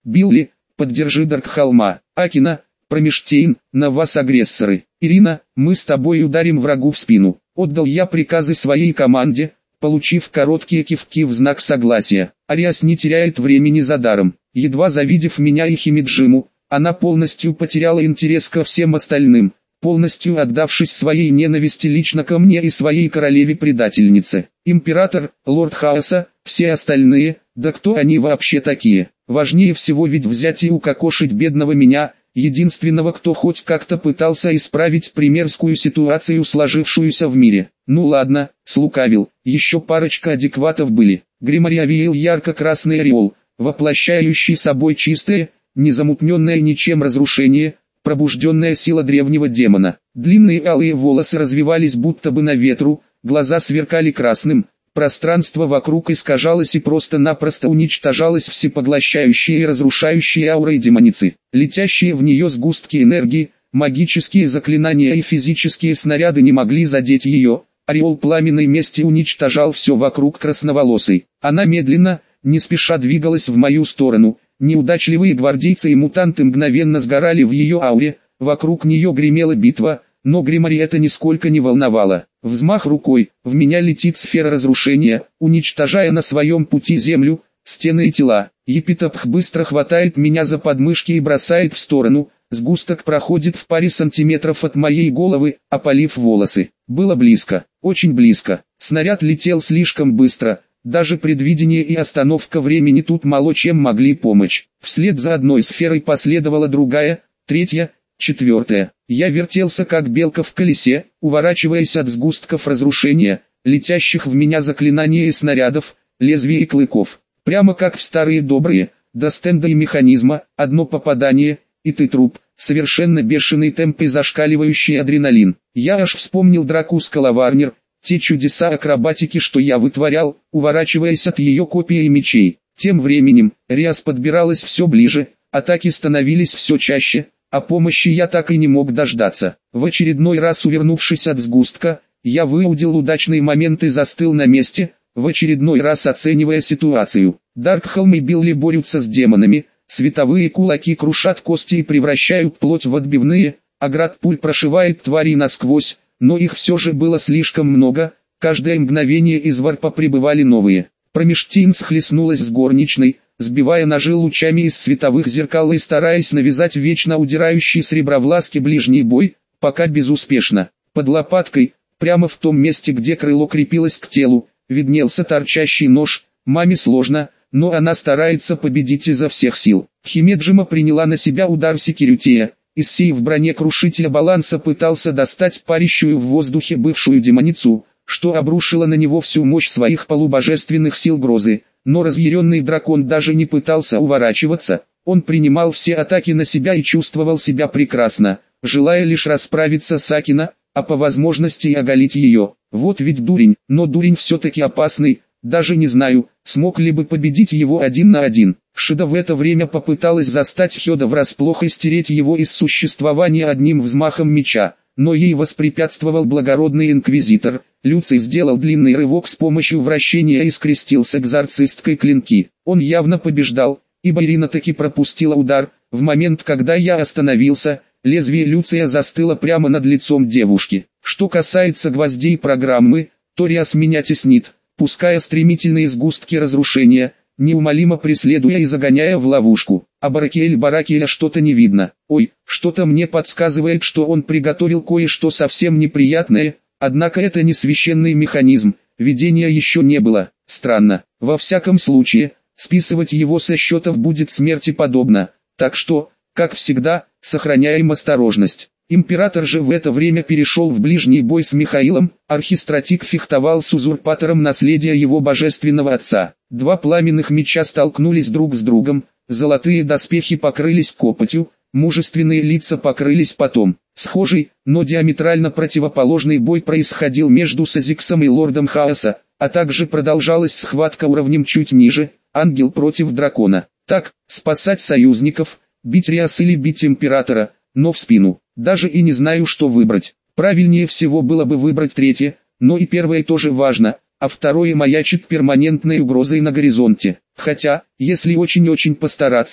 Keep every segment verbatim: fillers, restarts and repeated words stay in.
Билли, поддержи Даркхолма. Акина, Промештейн, на вас агрессоры. Ирина, мы с тобой ударим врагу в спину. Отдал я приказы своей команде, получив короткие кивки в знак согласия. Ариас не теряет времени за даром. Едва завидев меня и Химиджиму, она полностью потеряла интерес ко всем остальным, полностью отдавшись своей ненависти лично ко мне и своей королеве-предательнице. Император, лорд Хаоса, все остальные, да кто они вообще такие? Важнее всего ведь взять и укокошить бедного меня, единственного, кто хоть как-то пытался исправить примерскую ситуацию, сложившуюся в мире. Ну ладно, слукавил, еще парочка адекватов были. Гримари овеял ярко-красный ореол, воплощающий собой чистое, незамутненное ничем разрушение, пробужденная сила древнего демона. Длинные алые волосы развивались будто бы на ветру, глаза сверкали красным, пространство вокруг искажалось и просто-напросто уничтожалось всепоглощающей и разрушающей аурой демоницы. Летящие в нее сгустки энергии, магические заклинания и физические снаряды не могли задеть ее. Ореол пламенной мести уничтожал все вокруг красноволосой. Она медленно, не спеша двигалась в мою сторону. Неудачливые гвардейцы и мутанты мгновенно сгорали в ее ауре, вокруг нее гремела битва, но Гримари это нисколько не волновало. Взмах рукой, в меня летит сфера разрушения, уничтожая на своем пути землю, стены и тела. Епитопх быстро хватает меня за подмышки и бросает в сторону, сгусток проходит в паре сантиметров от моей головы, опалив волосы. Было близко, очень близко, снаряд летел слишком быстро. Даже предвидение и остановка времени тут мало чем могли помочь. Вслед за одной сферой последовала другая, третья, четвертая. Я вертелся как белка в колесе, уворачиваясь от сгустков разрушения, летящих в меня заклинания и снарядов, лезвий и клыков. Прямо как в старые добрые, до стенда и механизма, одно попадание, и ты труп. Совершенно бешеный темп и зашкаливающий адреналин. Я аж вспомнил драку с Калаварнер. Те чудеса акробатики, что я вытворял, уворачиваясь от ее копий и мечей. Тем временем, Риас подбиралась все ближе, атаки становились все чаще, а помощи я так и не мог дождаться. В очередной раз увернувшись от сгустка, я выудил удачный момент и застыл на месте, в очередной раз оценивая ситуацию. Даркхолм и Билли борются с демонами, световые кулаки крушат кости и превращают плоть в отбивные, а град пуль прошивает твари насквозь. Но их все же было слишком много, каждое мгновение из варпа прибывали новые. Промештейн схлестнулась с горничной, сбивая ножи лучами из световых зеркал и стараясь навязать вечно удирающий с ребровласки ближний бой, пока безуспешно. Под лопаткой, прямо в том месте, где крыло крепилось к телу, виднелся торчащий нож. Маме сложно, но она старается победить изо всех сил. Химеджима приняла на себя удар секирютея. Иссей в броне крушителя баланса пытался достать парящую в воздухе бывшую демоницу, что обрушило на него всю мощь своих полубожественных сил грозы, но разъяренный дракон даже не пытался уворачиваться, он принимал все атаки на себя и чувствовал себя прекрасно, желая лишь расправиться с Акина, а по возможности и оголить ее. Вот ведь дурень, но дурень все-таки опасный, даже не знаю, смог ли бы победить его один на один. Шида в это время попыталась застать Хёда врасплох и стереть его из существования одним взмахом меча, но ей воспрепятствовал благородный инквизитор. Люций сделал длинный рывок с помощью вращения и скрестился к зарцисткой клинки. Он явно побеждал, ибо Ирина таки пропустила удар. В момент, когда я остановился, лезвие Люция застыло прямо над лицом девушки. Что касается гвоздей программы, то Риас меня теснит, пуская стремительные сгустки разрушения, неумолимо преследуя и загоняя в ловушку. А Баракиэль-Баракиэля что-то не видно. Ой, что-то мне подсказывает, что он приготовил кое-что совсем неприятное, однако это не священный механизм, видения еще не было. Странно. Во всяком случае, списывать его со счетов будет смерти подобно. Так что, как всегда, сохраняем осторожность. Император же в это время перешел в ближний бой с Михаилом, архистратик фехтовал с узурпатором наследия его божественного отца. Два пламенных меча столкнулись друг с другом, золотые доспехи покрылись копотью, мужественные лица покрылись потом. Схожий, но диаметрально противоположный бой происходил между Сазиксом и Лордом Хаоса, а также продолжалась схватка уровнем чуть ниже, ангел против дракона. Так, спасать союзников, бить Риас или бить императора, но в спину. Даже и не знаю, что выбрать. Правильнее всего было бы выбрать третье, но и первое тоже важно, а второе маячит перманентной угрозой на горизонте. Хотя, если очень-очень постараться,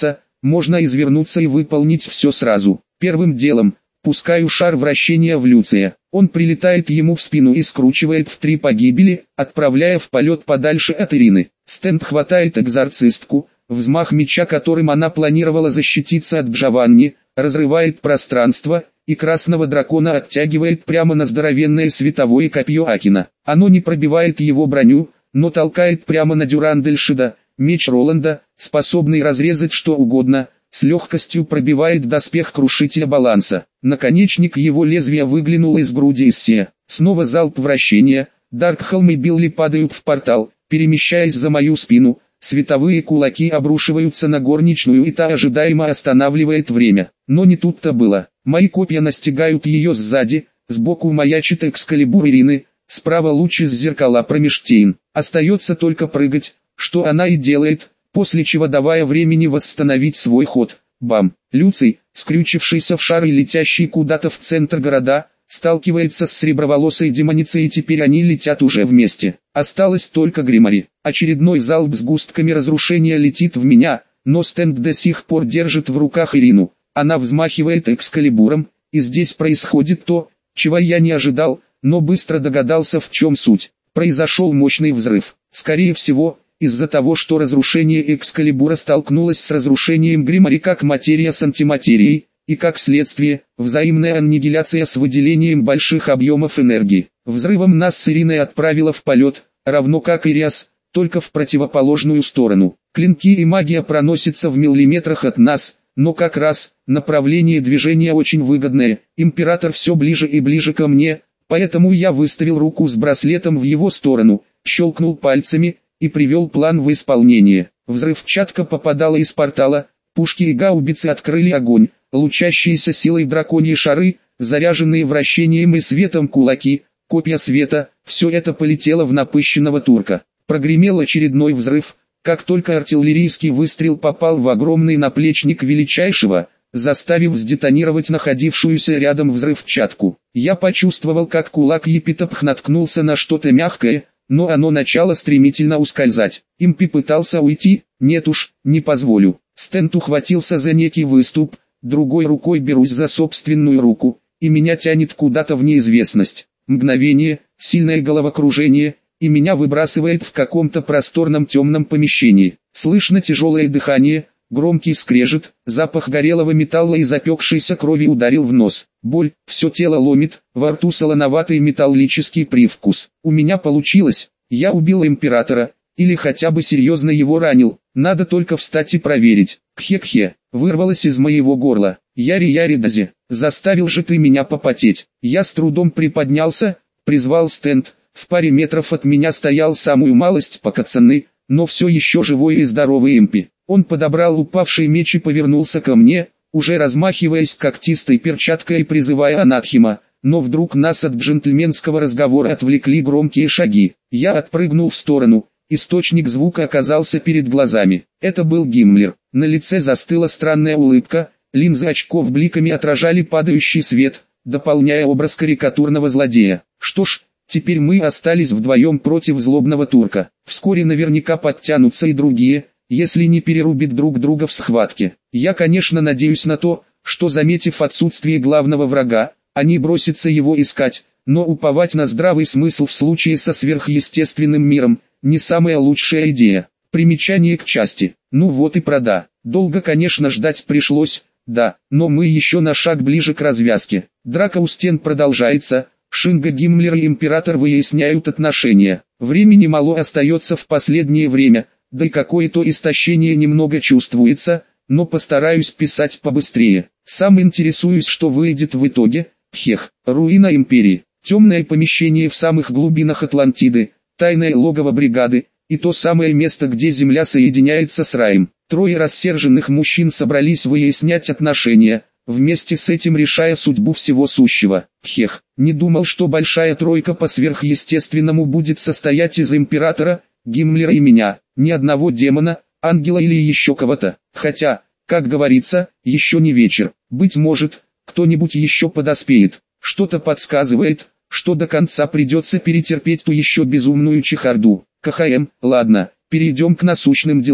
можно извернуться и выполнить все сразу. Первым делом, пускаю шар вращения в Люция. Он прилетает ему в спину и скручивает в три погибели, отправляя в полет подальше от Ирины. Стенд хватает экзорцистку, взмах меча, которым она планировала защититься от Джованни, разрывает пространство, и красного дракона оттягивает прямо на здоровенное световое копье Акина. Оно не пробивает его броню, но толкает прямо на Дюрандельшида. Меч Роланда, способный разрезать что угодно, с легкостью пробивает доспех крушителя баланса. Наконечник его лезвия выглянул из груди Иссе. Снова залп вращения, Даркхолм и Билли падают в портал, перемещаясь за мою спину. Световые кулаки обрушиваются на горничную, и та ожидаемо останавливает время. Но не тут-то было. Мои копья настигают ее сзади, сбоку маячит Экскалибур Ирины, справа луч из зеркала Промештейн. Остается только прыгать, что она и делает, после чего давая времени восстановить свой ход. Бам! Люций, скрючившийся в шар и летящий куда-то в центр города, сталкивается с среброволосой демоницей, и теперь они летят уже вместе. Осталось только Гримари. Очередной залп с густками разрушения летит в меня, но Стенд до сих пор держит в руках Ирину. Она взмахивает Экскалибуром, и здесь происходит то, чего я не ожидал, но быстро догадался, в чем суть. Произошел мощный взрыв. Скорее всего, из-за того, что разрушение Экскалибура столкнулось с разрушением Гримари как материя с антиматерией, и как следствие, взаимная аннигиляция с выделением больших объемов энергии. Взрывом нас с Ириной отправило в полет, равно как и Риас, только в противоположную сторону. Клинки и магия проносятся в миллиметрах от нас, но как раз, направление движения очень выгодное, император все ближе и ближе ко мне, поэтому я выставил руку с браслетом в его сторону, щелкнул пальцами и привел план в исполнение. Взрывчатка попадала из портала, пушки и гаубицы открыли огонь, лучащиеся силой драконьи шары, заряженные вращением и светом кулаки, копья света, все это полетело в напыщенного турка. Прогремел очередной взрыв, как только артиллерийский выстрел попал в огромный наплечник величайшего, заставив сдетонировать находившуюся рядом взрывчатку. Я почувствовал, как кулак Епитопх наткнулся на что-то мягкое, но оно начало стремительно ускользать. Импи пытался уйти, нет уж, не позволю. Стенд ухватился за некий выступ, другой рукой берусь за собственную руку, и меня тянет куда-то в неизвестность. Мгновение, сильное головокружение, и меня выбрасывает в каком-то просторном темном помещении. Слышно тяжелое дыхание, громкий скрежет, запах горелого металла и запекшейся крови ударил в нос. Боль, все тело ломит, во рту солоноватый металлический привкус. У меня получилось, я убил императора, или хотя бы серьезно его ранил, надо только встать и проверить. Кхе-кхе, вырвалось из моего горла. Яри-яри-дази, заставил же ты меня попотеть. Я с трудом приподнялся, призвал Стенд. В паре метров от меня стоял самую малость покацанный, но все еще живой и здоровый импи. Он подобрал упавший меч и повернулся ко мне, уже размахиваясь когтистой перчаткой и призывая Анатхима, но вдруг нас от джентльменского разговора отвлекли громкие шаги. Я отпрыгнул в сторону, источник звука оказался перед глазами. Это был Гиммлер. На лице застыла странная улыбка, линзы очков бликами отражали падающий свет, дополняя образ карикатурного злодея. Что ж, теперь мы остались вдвоем против злобного турка. Вскоре наверняка подтянутся и другие, если не перерубят друг друга в схватке. Я, конечно, надеюсь на то, что, заметив отсутствие главного врага, они бросятся его искать, но уповать на здравый смысл в случае со сверхъестественным миром – не самая лучшая идея. Примечание к части. Ну вот и прода. Долго, конечно, ждать пришлось, да, но мы еще на шаг ближе к развязке. Драка у стен продолжается. Шинга, Гиммлер и император выясняют отношения. Времени мало остается в последнее время, да и какое-то истощение немного чувствуется, но постараюсь писать побыстрее. Сам интересуюсь, что выйдет в итоге. Хех, руина империи, темное помещение в самых глубинах Атлантиды, тайное логово бригады, и то самое место, где земля соединяется с раем. Трое рассерженных мужчин собрались выяснять отношения, вместе с этим решая судьбу всего сущего. Хех, не думал, что большая тройка по сверхъестественному будет состоять из императора, Гиммлера и меня, ни одного демона, ангела или еще кого-то. Хотя, как говорится, еще не вечер. Быть может, кто-нибудь еще подоспеет. Что-то подсказывает, что до конца придется перетерпеть ту еще безумную чехарду. КХМ, ладно, перейдем к насущным делам.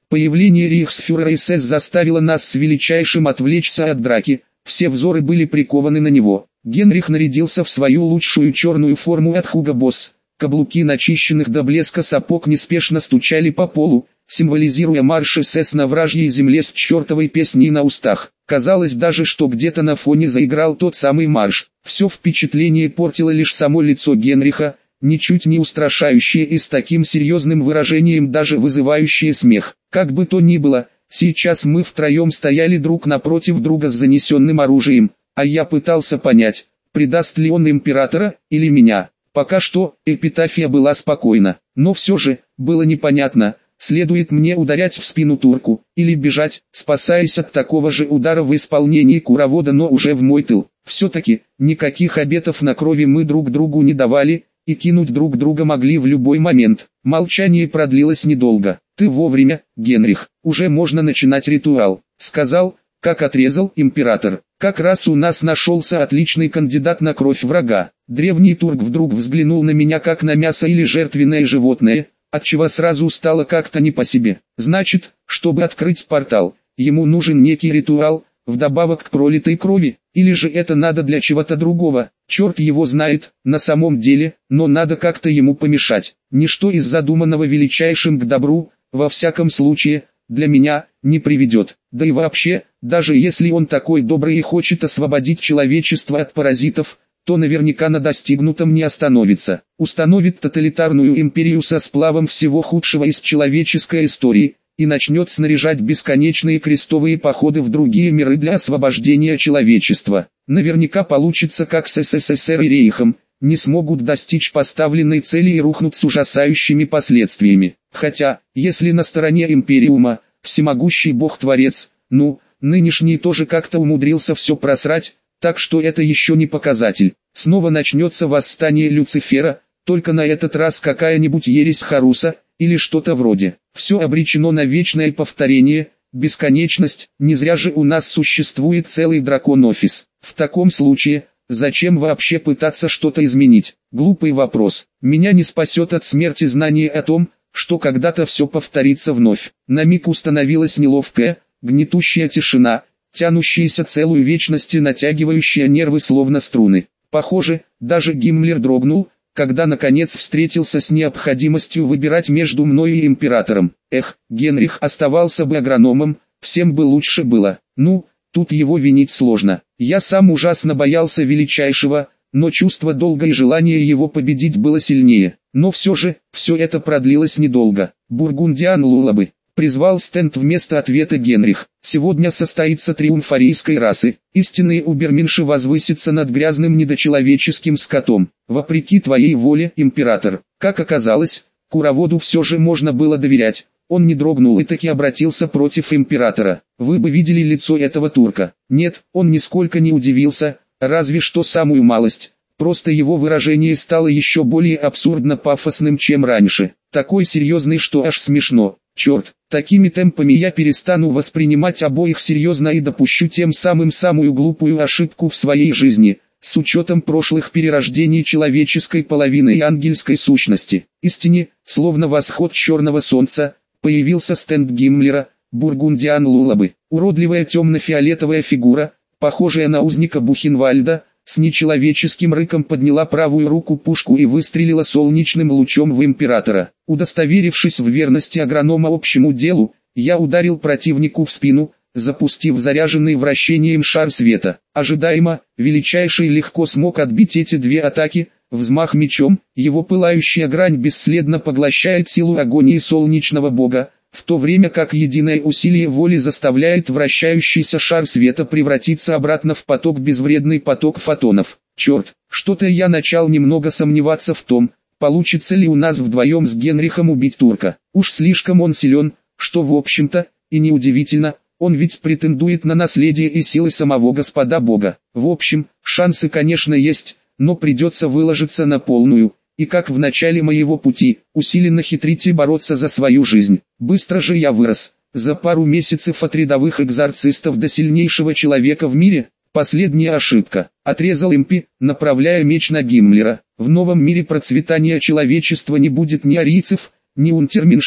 Появление рейхсфюрера эс эс заставило нас с величайшим отвлечься от драки, все взоры были прикованы на него. Генрих нарядился в свою лучшую черную форму от Hugo Boss, каблуки начищенных до блеска сапог неспешно стучали по полу, символизируя марш эс эс на вражьей земле с чертовой песней на устах. Казалось даже, что где-то на фоне заиграл тот самый марш. Все впечатление портило лишь само лицо Генриха, ничуть не устрашающее и с таким серьезным выражением даже вызывающее смех. Как бы то ни было, сейчас мы втроем стояли друг напротив друга с занесенным оружием, а я пытался понять, предаст ли он императора или меня. Пока что эпитафия была спокойна, но все же было непонятно, следует мне ударять в спину турку или бежать, спасаясь от такого же удара в исполнении куровода, но уже в мой тыл. Все-таки никаких обетов на крови мы друг другу не давали, и кинуть друг друга могли в любой момент. Молчание продлилось недолго. «Ты вовремя, Генрих, уже можно начинать ритуал», — сказал, как отрезал император. «Как раз у нас нашелся отличный кандидат на кровь врага». Древний турк вдруг взглянул на меня как на мясо или жертвенное животное, отчего сразу стало как-то не по себе. Значит, чтобы открыть портал, ему нужен некий ритуал, вдобавок к пролитой крови, или же это надо для чего-то другого, черт его знает, на самом деле, но надо как-то ему помешать. Ничто из задуманного величайшим к добру, во всяком случае, для меня, не приведет. Да и вообще, даже если он такой добрый и хочет освободить человечество от паразитов, то наверняка на достигнутом не остановится. Установит тоталитарную империю со сплавом всего худшего из человеческой истории, и начнет снаряжать бесконечные крестовые походы в другие миры для освобождения человечества. Наверняка получится как с эс эс эс эр и Рейхом, не смогут достичь поставленной цели и рухнут с ужасающими последствиями. Хотя, если на стороне Империума, всемогущий бог-творец, ну, нынешний тоже как-то умудрился все просрать, так что это еще не показатель. Снова начнется восстание Люцифера, только на этот раз какая-нибудь ересь Харуса, или что-то вроде. Все обречено на вечное повторение, бесконечность, не зря же у нас существует целый дракон-офис. В таком случае, зачем вообще пытаться что-то изменить? Глупый вопрос. Меня не спасет от смерти знание о том, что когда-то все повторится вновь. На миг установилась неловкая, гнетущая тишина, тянущаяся целую вечность и натягивающая нервы словно струны. Похоже, даже Гиммлер дрогнул, когда наконец встретился с необходимостью выбирать между мной и императором. Эх, Генрих оставался бы агрономом, всем бы лучше было. Ну, тут его винить сложно. Я сам ужасно боялся величайшего, но чувство долга и желание его победить было сильнее. Но все же, все это продлилось недолго. Бургундиан Лулабы. Призвал стенд вместо ответа Генрих. Сегодня состоится триумф арийской расы. Истинные уберменши возвысятся над грязным недочеловеческим скотом. Вопреки твоей воле, император. Как оказалось, куроводу все же можно было доверять. Он не дрогнул и таки обратился против императора. Вы бы видели лицо этого турка. Нет, он нисколько не удивился, разве что самую малость. Просто его выражение стало еще более абсурдно-пафосным, чем раньше. Такой серьезный, что аж смешно. Черт, такими темпами я перестану воспринимать обоих серьезно и допущу тем самым самую глупую ошибку в своей жизни, с учетом прошлых перерождений человеческой половины и ангельской сущности. Истине, словно восход черного солнца, появился стенд Гиммлера, Бургундиан Лулабы. Уродливая темно-фиолетовая фигура, похожая на узника Бухенвальда, с нечеловеческим рыком подняла правую руку пушку и выстрелила солнечным лучом в императора. Удостоверившись в верности агронома общему делу, я ударил противнику в спину, запустив заряженный вращением шар света. Ожидаемо, величайший легко смог отбить эти две атаки. Взмах мечом, его пылающая грань бесследно поглощает силу агонии солнечного бога, в то время как единое усилие воли заставляет вращающийся шар света превратиться обратно в поток, безвредный поток фотонов. Черт, что-то я начал немного сомневаться в том, получится ли у нас вдвоем с Генрихом убить турка. Уж слишком он силен, что в общем-то, и неудивительно, он ведь претендует на наследие и силы самого Господа Бога. В общем, шансы конечно есть, но придется выложиться на полную, и как в начале моего пути, усиленно хитрить и бороться за свою жизнь. Быстро же я вырос, за пару месяцев от рядовых экзорцистов до сильнейшего человека в мире. Последняя ошибка. Отрезал импи, направляя меч на Гиммлера. В новом мире процветания человечества не будет ни арийцев, ни унтерменшей,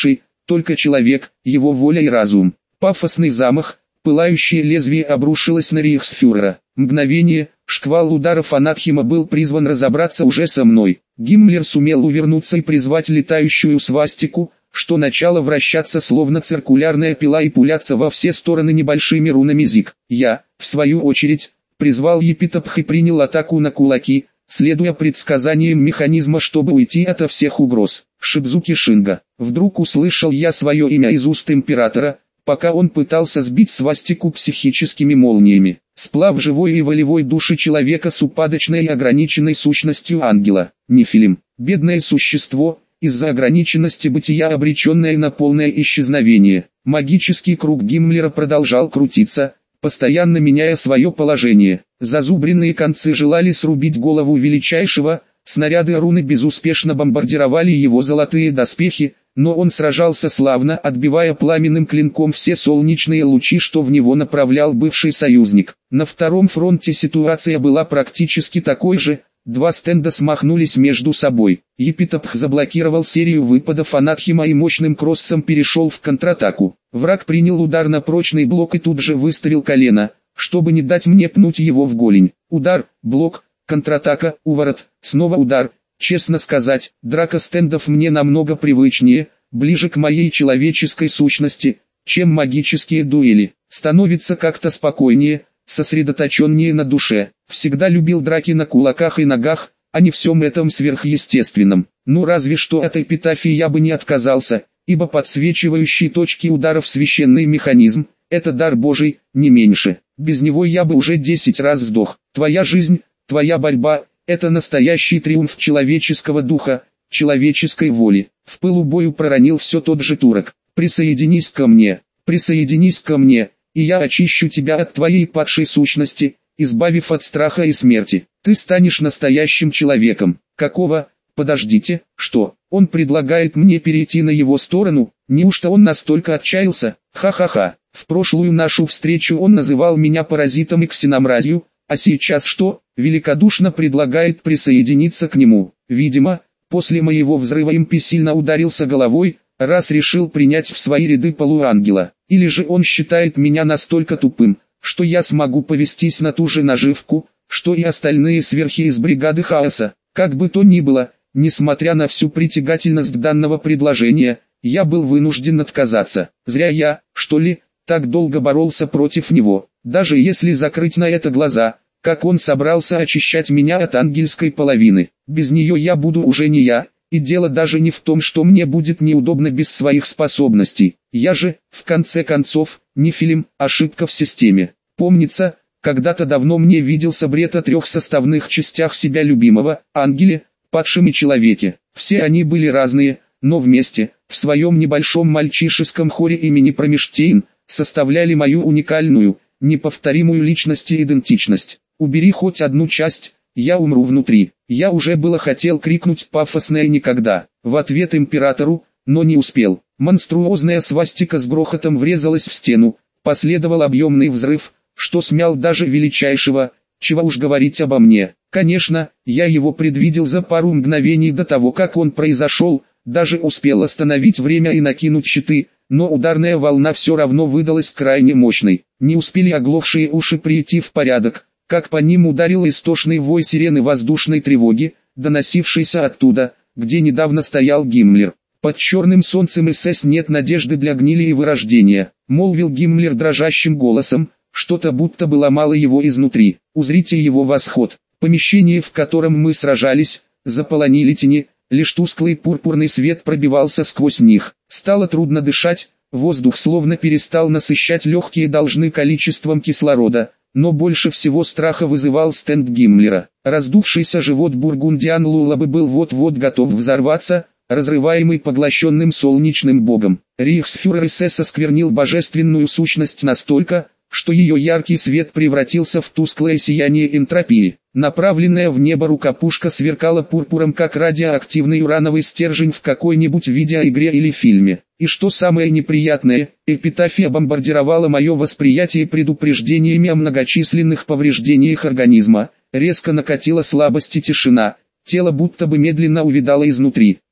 только человек, его воля и разум. Пафосный замах, пылающее лезвие обрушилось на рейхсфюрера. Мгновение, шквал ударов Анахима был призван разобраться уже со мной. Гиммлер сумел увернуться и призвать летающую свастику, что начало вращаться словно циркулярная пила и пуляться во все стороны небольшими рунами зиг. Я, в свою очередь, призвал Епитопх и принял атаку на кулаки, следуя предсказаниям механизма, чтобы уйти ото всех угроз. Шидзуки Шинга. Вдруг услышал я свое имя из уст императора, пока он пытался сбить свастику психическими молниями. Сплав живой и волевой души человека с упадочной и ограниченной сущностью ангела. Нефилим. Бедное существо, из-за ограниченности бытия обреченное на полное исчезновение. Магический круг Гиммлера продолжал крутиться, постоянно меняя свое положение. Зазубренные концы желали срубить голову величайшего, снаряды руны безуспешно бомбардировали его золотые доспехи, но он сражался славно, отбивая пламенным клинком все солнечные лучи, что в него направлял бывший союзник. На втором фронте ситуация была практически такой же. Два стенда смахнулись между собой. Епитопх заблокировал серию выпадов Анахима и мощным кроссом перешел в контратаку. Враг принял удар на прочный блок и тут же выставил колено, чтобы не дать мне пнуть его в голень. Удар, блок, контратака, уворот, снова удар. Честно сказать, драка стендов мне намного привычнее, ближе к моей человеческой сущности, чем магические дуэли. Становится как-то спокойнее, сосредоточеннее на душе. Всегда любил драки на кулаках и ногах, а не всем этом сверхъестественном. Ну разве что от эпитафии я бы не отказался, ибо подсвечивающий точки ударов священный механизм – это дар Божий, не меньше. Без него я бы уже десять раз сдох. Твоя жизнь, твоя борьба – это настоящий триумф человеческого духа, человеческой воли. В пылу бою проронил все тот же турок. Присоединись ко мне, присоединись ко мне, и я очищу тебя от твоей падшей сущности, избавив от страха и смерти. Ты станешь настоящим человеком. Какого? Подождите, что? Он предлагает мне перейти на его сторону? Неужто он настолько отчаялся? Ха-ха-ха. В прошлую нашу встречу он называл меня паразитом и ксеномразью, а сейчас что? Великодушно предлагает присоединиться к нему. Видимо, после моего взрыва импи сильно ударился головой, раз решил принять в свои ряды полуангела. Или же он считает меня настолько тупым, что я смогу повестись на ту же наживку, что и остальные сверхи из бригады хаоса. Как бы то ни было, несмотря на всю притягательность данного предложения, я был вынужден отказаться. Зря я, что ли, так долго боролся против него. Даже если закрыть на это глаза, как он собрался очищать меня от ангельской половины. Без нее я буду уже не я, и дело даже не в том, что мне будет неудобно без своих способностей. Я же, в конце концов, не фильм, ошибка в системе. Помнится, когда-то давно мне виделся бред о трех составных частях себя любимого, ангеле, падшем и человеке. Все они были разные, но вместе, в своем небольшом мальчишеском хоре имени Промештейн, составляли мою уникальную, неповторимую личность и идентичность. Убери хоть одну часть, я умру внутри. Я уже было хотел крикнуть пафосное «никогда» в ответ императору, но не успел. Монструозная свастика с грохотом врезалась в стену, последовал объемный взрыв, что смял даже величайшего, чего уж говорить обо мне. Конечно, я его предвидел за пару мгновений до того, как он произошел, даже успел остановить время и накинуть щиты, но ударная волна все равно выдалась крайне мощной. Не успели оглохшие уши прийти в порядок, как по ним ударил истошный вой сирены воздушной тревоги, доносившийся оттуда, где недавно стоял Гиммлер. «Под черным солнцем СС нет надежды для гнили и вырождения», — молвил Гиммлер дрожащим голосом, что-то будто бы ломало его изнутри. «Узрите его восход». Помещение, в котором мы сражались, заполонили тени, лишь тусклый пурпурный свет пробивался сквозь них. Стало трудно дышать, воздух словно перестал насыщать легкие должны количеством кислорода. Но больше всего страха вызывал стенд Гиммлера. Раздувшийся живот Бургундиан Лулабы был вот-вот готов взорваться, разрываемый поглощенным солнечным богом. Рейхсфюрер СС осквернил божественную сущность настолько, что ее яркий свет превратился в тусклое сияние энтропии. Направленная в небо рукопушка сверкала пурпуром, как радиоактивный урановый стержень в какой-нибудь видеоигре или фильме. И что самое неприятное, эпитафия бомбардировала мое восприятие предупреждениями о многочисленных повреждениях организма. Резко накатила слабость и тишина, тело будто бы медленно увядало изнутри.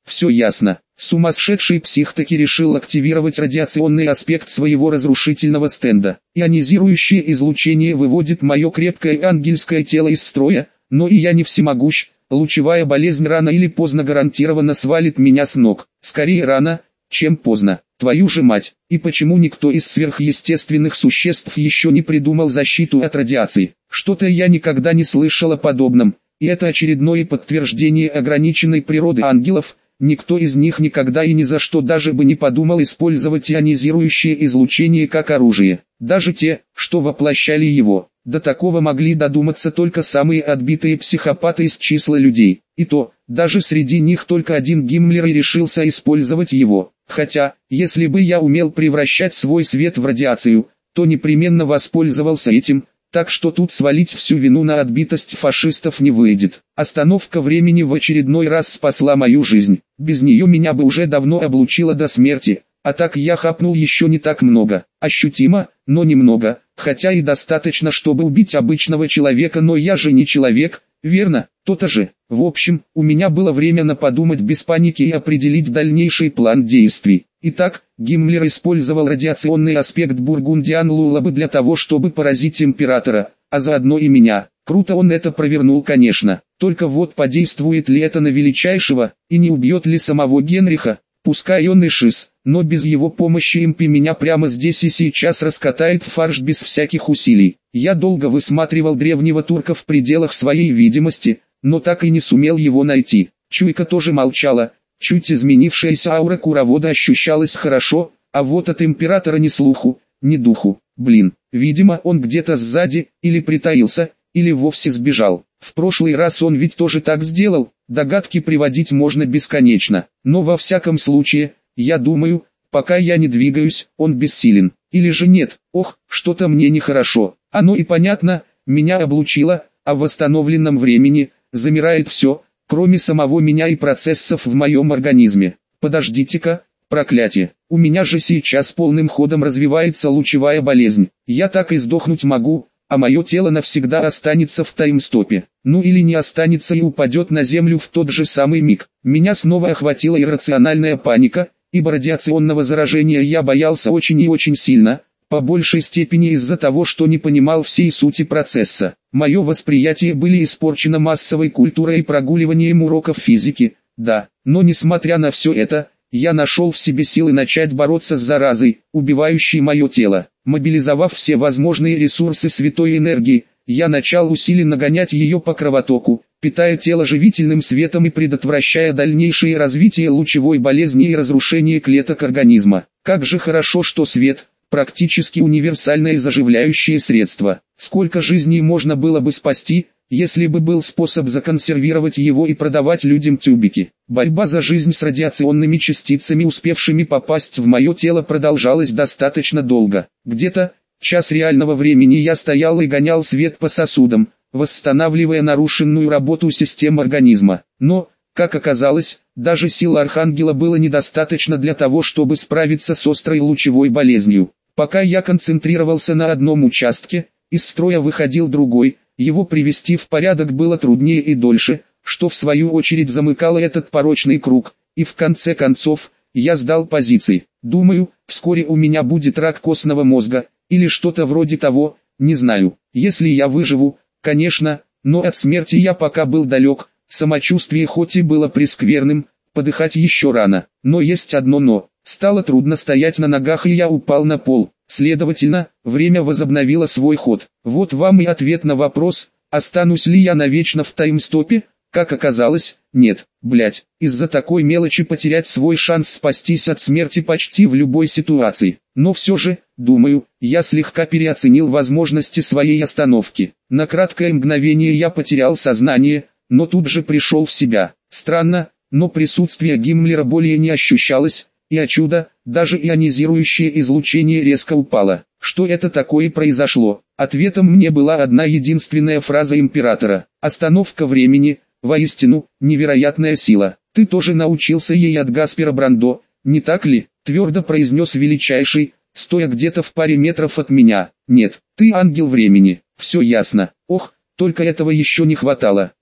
Все ясно. Сумасшедший псих таки решил активировать радиационный аспект своего разрушительного стенда. Ионизирующее излучение выводит мое крепкое ангельское тело из строя, но и я не всемогущ. Лучевая болезнь рано или поздно гарантированно свалит меня с ног. Скорее рано, чем поздно. Твою же мать, и почему никто из сверхъестественных существ еще не придумал защиту от радиации? Что-то я никогда не слышал о подобном, и это очередное подтверждение ограниченной природы ангелов. Никто из них никогда и ни за что даже бы не подумал использовать ионизирующее излучение как оружие. Даже те, что воплощали его. До такого могли додуматься только самые отбитые психопаты из числа людей. И то, даже среди них только один Гиммлер и решился использовать его. Хотя, если бы я умел превращать свой свет в радиацию, то непременно воспользовался этим, так что тут свалить всю вину на отбитость фашистов не выйдет. Остановка времени в очередной раз спасла мою жизнь. Без нее меня бы уже давно облучило до смерти, а так я хапнул еще не так много. Ощутимо, но немного, хотя и достаточно, чтобы убить обычного человека, но я же не человек, верно? То-то же. В общем, у меня было время на подумать без паники и определить дальнейший план действий. Итак, Гиммлер использовал радиационный аспект Бургундиан Лулабы для того, чтобы поразить императора, а заодно и меня. Круто он это провернул, конечно. Только вот подействует ли это на величайшего, и не убьет ли самого Генриха? Пускай он и шиз, но без его помощи импи меня прямо здесь и сейчас раскатает в фарш без всяких усилий. Я долго высматривал древнего турка в пределах своей видимости, но так и не сумел его найти. Чуйка тоже молчала, чуть изменившаяся аура куровода ощущалась хорошо, а вот от императора ни слуху, ни духу. Блин, видимо он где-то сзади, или притаился, или вовсе сбежал. В прошлый раз он ведь тоже так сделал. Догадки приводить можно бесконечно, но во всяком случае, я думаю, пока я не двигаюсь, он бессилен. Или же нет, ох, что-то мне нехорошо. Оно и понятно, меня облучило, а в восстановленном времени замирает все, кроме самого меня и процессов в моем организме. Подождите-ка, проклятие, у меня же сейчас полным ходом развивается лучевая болезнь. Я так и сдохнуть могу, а мое тело навсегда останется в таймстопе. Ну или не останется и упадет на землю в тот же самый миг. Меня снова охватила иррациональная паника, ибо радиационного заражения я боялся очень и очень сильно, по большей степени из-за того, что не понимал всей сути процесса. Мое восприятие были испорчено массовой культурой и прогуливанием уроков физики, да, но несмотря на все это, я нашел в себе силы начать бороться с заразой, убивающей мое тело. Мобилизовав все возможные ресурсы святой энергии, я начал усиленно гонять ее по кровотоку, питая тело живительным светом и предотвращая дальнейшее развитие лучевой болезни и разрушение клеток организма. Как же хорошо, что свет – практически универсальное заживляющее средство. Сколько жизней можно было бы спасти, если бы был способ законсервировать его и продавать людям тюбики. Борьба за жизнь с радиационными частицами, успевшими попасть в мое тело, продолжалась достаточно долго. Где-то час реального времени я стоял и гонял свет по сосудам, восстанавливая нарушенную работу систем организма. Но, как оказалось, даже силы Архангела было недостаточно для того, чтобы справиться с острой лучевой болезнью. Пока я концентрировался на одном участке, из строя выходил другой. Его привести в порядок было труднее и дольше, что в свою очередь замыкало этот порочный круг, и в конце концов, я сдал позиции. Думаю, вскоре у меня будет рак костного мозга, или что-то вроде того, не знаю. Если я выживу, конечно, но от смерти я пока был далек, самочувствие хоть и было прескверным, подыхать еще рано. Но есть одно но, стало трудно стоять на ногах и я упал на пол. Следовательно, время возобновило свой ход. Вот вам и ответ на вопрос, останусь ли я навечно в таймстопе. Как оказалось, нет, блять, из-за такой мелочи потерять свой шанс спастись от смерти почти в любой ситуации. Но все же, думаю, я слегка переоценил возможности своей остановки. На краткое мгновение я потерял сознание, но тут же пришел в себя. Странно, но присутствие Гиммлера более не ощущалось. И о чудо, даже ионизирующее излучение резко упало. Что это такое произошло? Ответом мне была одна единственная фраза императора. Остановка времени, воистину, невероятная сила. Ты тоже научился ей от Гаспера Брандо, не так ли? Твердо произнес величайший, стоя где-то в паре метров от меня. Нет, ты ангел времени, все ясно. Ох, только этого еще не хватало.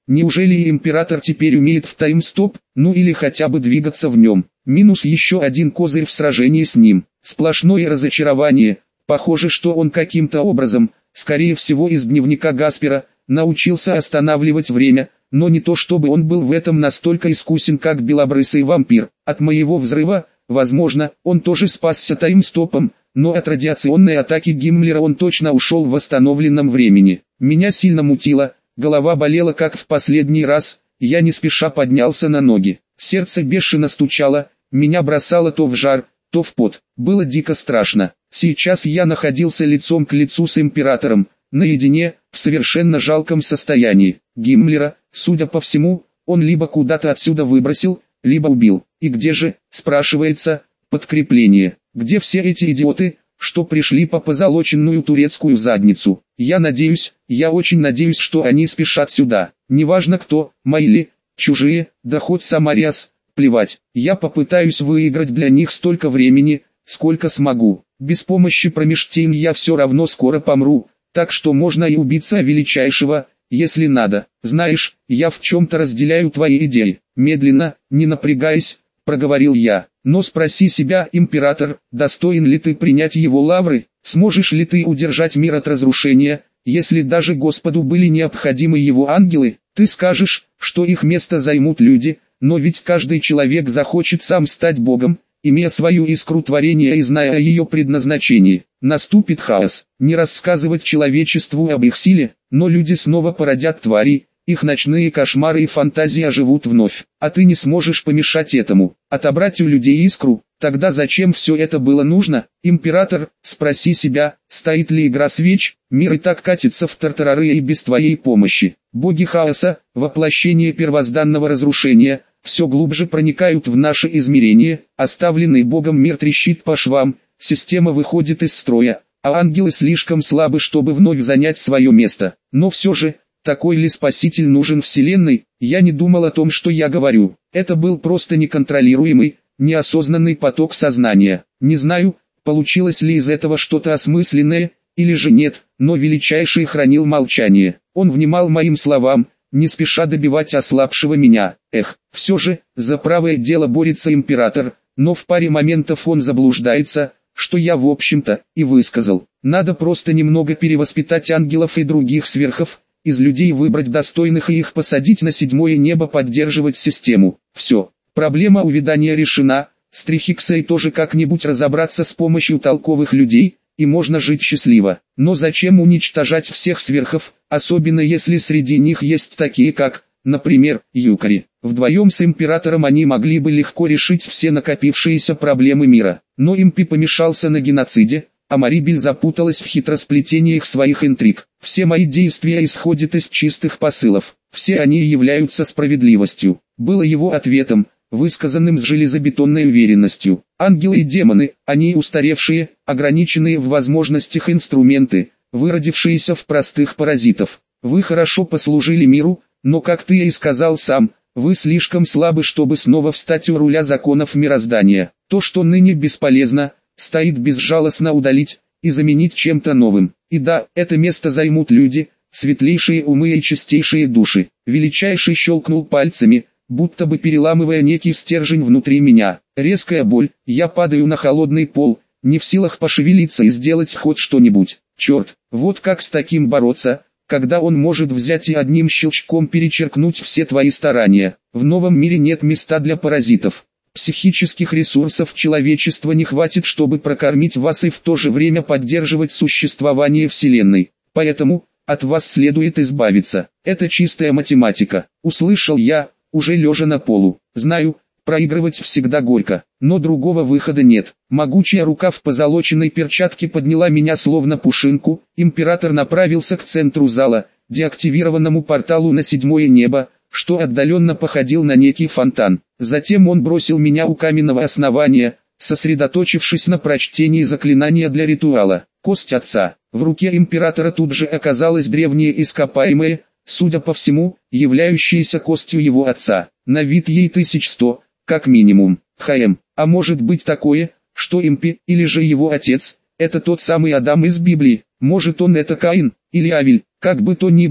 Неужели и император теперь умеет в тайм-стоп, ну или хотя бы двигаться в нем? Минус еще один козырь в сражении с ним. Сплошное разочарование. Похоже, что он каким-то образом, скорее всего из дневника Гаспера, научился останавливать время, но не то чтобы он был в этом настолько искусен, как белобрысый вампир. От моего взрыва, возможно, он тоже спасся таймстопом, но от радиационной атаки Гиммлера он точно ушел в восстановленном времени. Меня сильно мутило, голова болела как в последний раз, я не спеша поднялся на ноги. Сердце бешено стучало, меня бросало то в жар, то в пот. Было дико страшно. Сейчас я находился лицом к лицу с императором, наедине, в совершенно жалком состоянии. Гиммлера, судя по всему, он либо куда-то отсюда выбросил, либо убил. И где же, спрашивается, подкрепление? Где все эти идиоты, что пришли по позолоченную турецкую задницу? Я надеюсь, я очень надеюсь, что они спешат сюда. Неважно кто, мои ли, чужие, да хоть Самариас, плевать. Я попытаюсь выиграть для них столько времени, сколько смогу. Без помощи Промештейн я все равно скоро помру, так что можно и убиться величайшего, если надо. Знаешь, я в чем-то разделяю твои идеи. Медленно, не напрягаясь, проговорил я. Но спроси себя, император, достоин ли ты принять его лавры, сможешь ли ты удержать мир от разрушения, если даже Господу были необходимы его ангелы? Ты скажешь, что их место займут люди, но ведь каждый человек захочет сам стать Богом, имея свою искру творения и зная о ее предназначении. Наступит хаос. Не рассказывать человечеству об их силе, но люди снова породят тварей, их ночные кошмары и фантазии оживут вновь. А ты не сможешь помешать этому. Отобрать у людей искру, тогда зачем все это было нужно? Император, спроси себя, стоит ли игра свеч, мир и так катится в тартарары и без твоей помощи. Боги хаоса, воплощение первозданного разрушения, все глубже проникают в наше измерение, оставленный Богом мир трещит по швам, система выходит из строя, а ангелы слишком слабы, чтобы вновь занять свое место. Но все же, такой ли спаситель нужен Вселенной? Я не думал о том, что я говорю. Это был просто неконтролируемый, неосознанный поток сознания. Не знаю, получилось ли из этого что-то осмысленное, или же нет, но Величайший хранил молчание. Он внимал моим словам, не спеша добивать ослабшего меня. Эх, все же, за правое дело борется император, но в паре моментов он заблуждается, что я в общем-то и высказал. Надо просто немного перевоспитать ангелов и других сверхов, из людей выбрать достойных и их посадить на седьмое небо, поддерживать систему. Все, проблема увядания решена, с Трихиксой тоже как-нибудь разобраться с помощью толковых людей, и можно жить счастливо. Но зачем уничтожать всех сверхов, особенно если среди них есть такие как, например, Юкари? Вдвоем с императором они могли бы легко решить все накопившиеся проблемы мира. Но Импи помешался на геноциде, а Марибель запуталась в хитросплетениях своих интриг. Все мои действия исходят из чистых посылов. Все они являются справедливостью. Было его ответом, высказанным с железобетонной уверенностью. Ангелы и демоны, они устаревшие, ограниченные в возможностях инструменты, выродившиеся в простых паразитов. Вы хорошо послужили миру, но как ты и сказал сам, вы слишком слабы, чтобы снова встать у руля законов мироздания. То, что ныне бесполезно, стоит безжалостно удалить и заменить чем-то новым. И да, это место займут люди, светлейшие умы и чистейшие души. Величайший щелкнул пальцами, будто бы переламывая некий стержень внутри меня. Резкая боль, я падаю на холодный пол, не в силах пошевелиться и сделать хоть что-нибудь. Черт, вот как с таким бороться, когда он может взять и одним щелчком перечеркнуть все твои старания. В новом мире нет места для паразитов. Психических ресурсов человечества не хватит, чтобы прокормить вас и в то же время поддерживать существование Вселенной. Поэтому, от вас следует избавиться. Это чистая математика. Услышал я, уже лежа на полу. Знаю, проигрывать всегда горько, но другого выхода нет. Могучая рука в позолоченной перчатке подняла меня словно пушинку. Император направился к центру зала, деактивированному порталу на седьмое небо, что отдаленно походил на некий фонтан. Затем он бросил меня у каменного основания, сосредоточившись на прочтении заклинания для ритуала. Кость отца. В руке императора тут же оказалось древнее ископаемое, судя по всему, являющееся костью его отца. На вид ей тысяч сто, как минимум. Хм, а может быть такое, что Импи, или же его отец, это тот самый Адам из Библии. Может он это Каин, или Авель, как бы то ни было,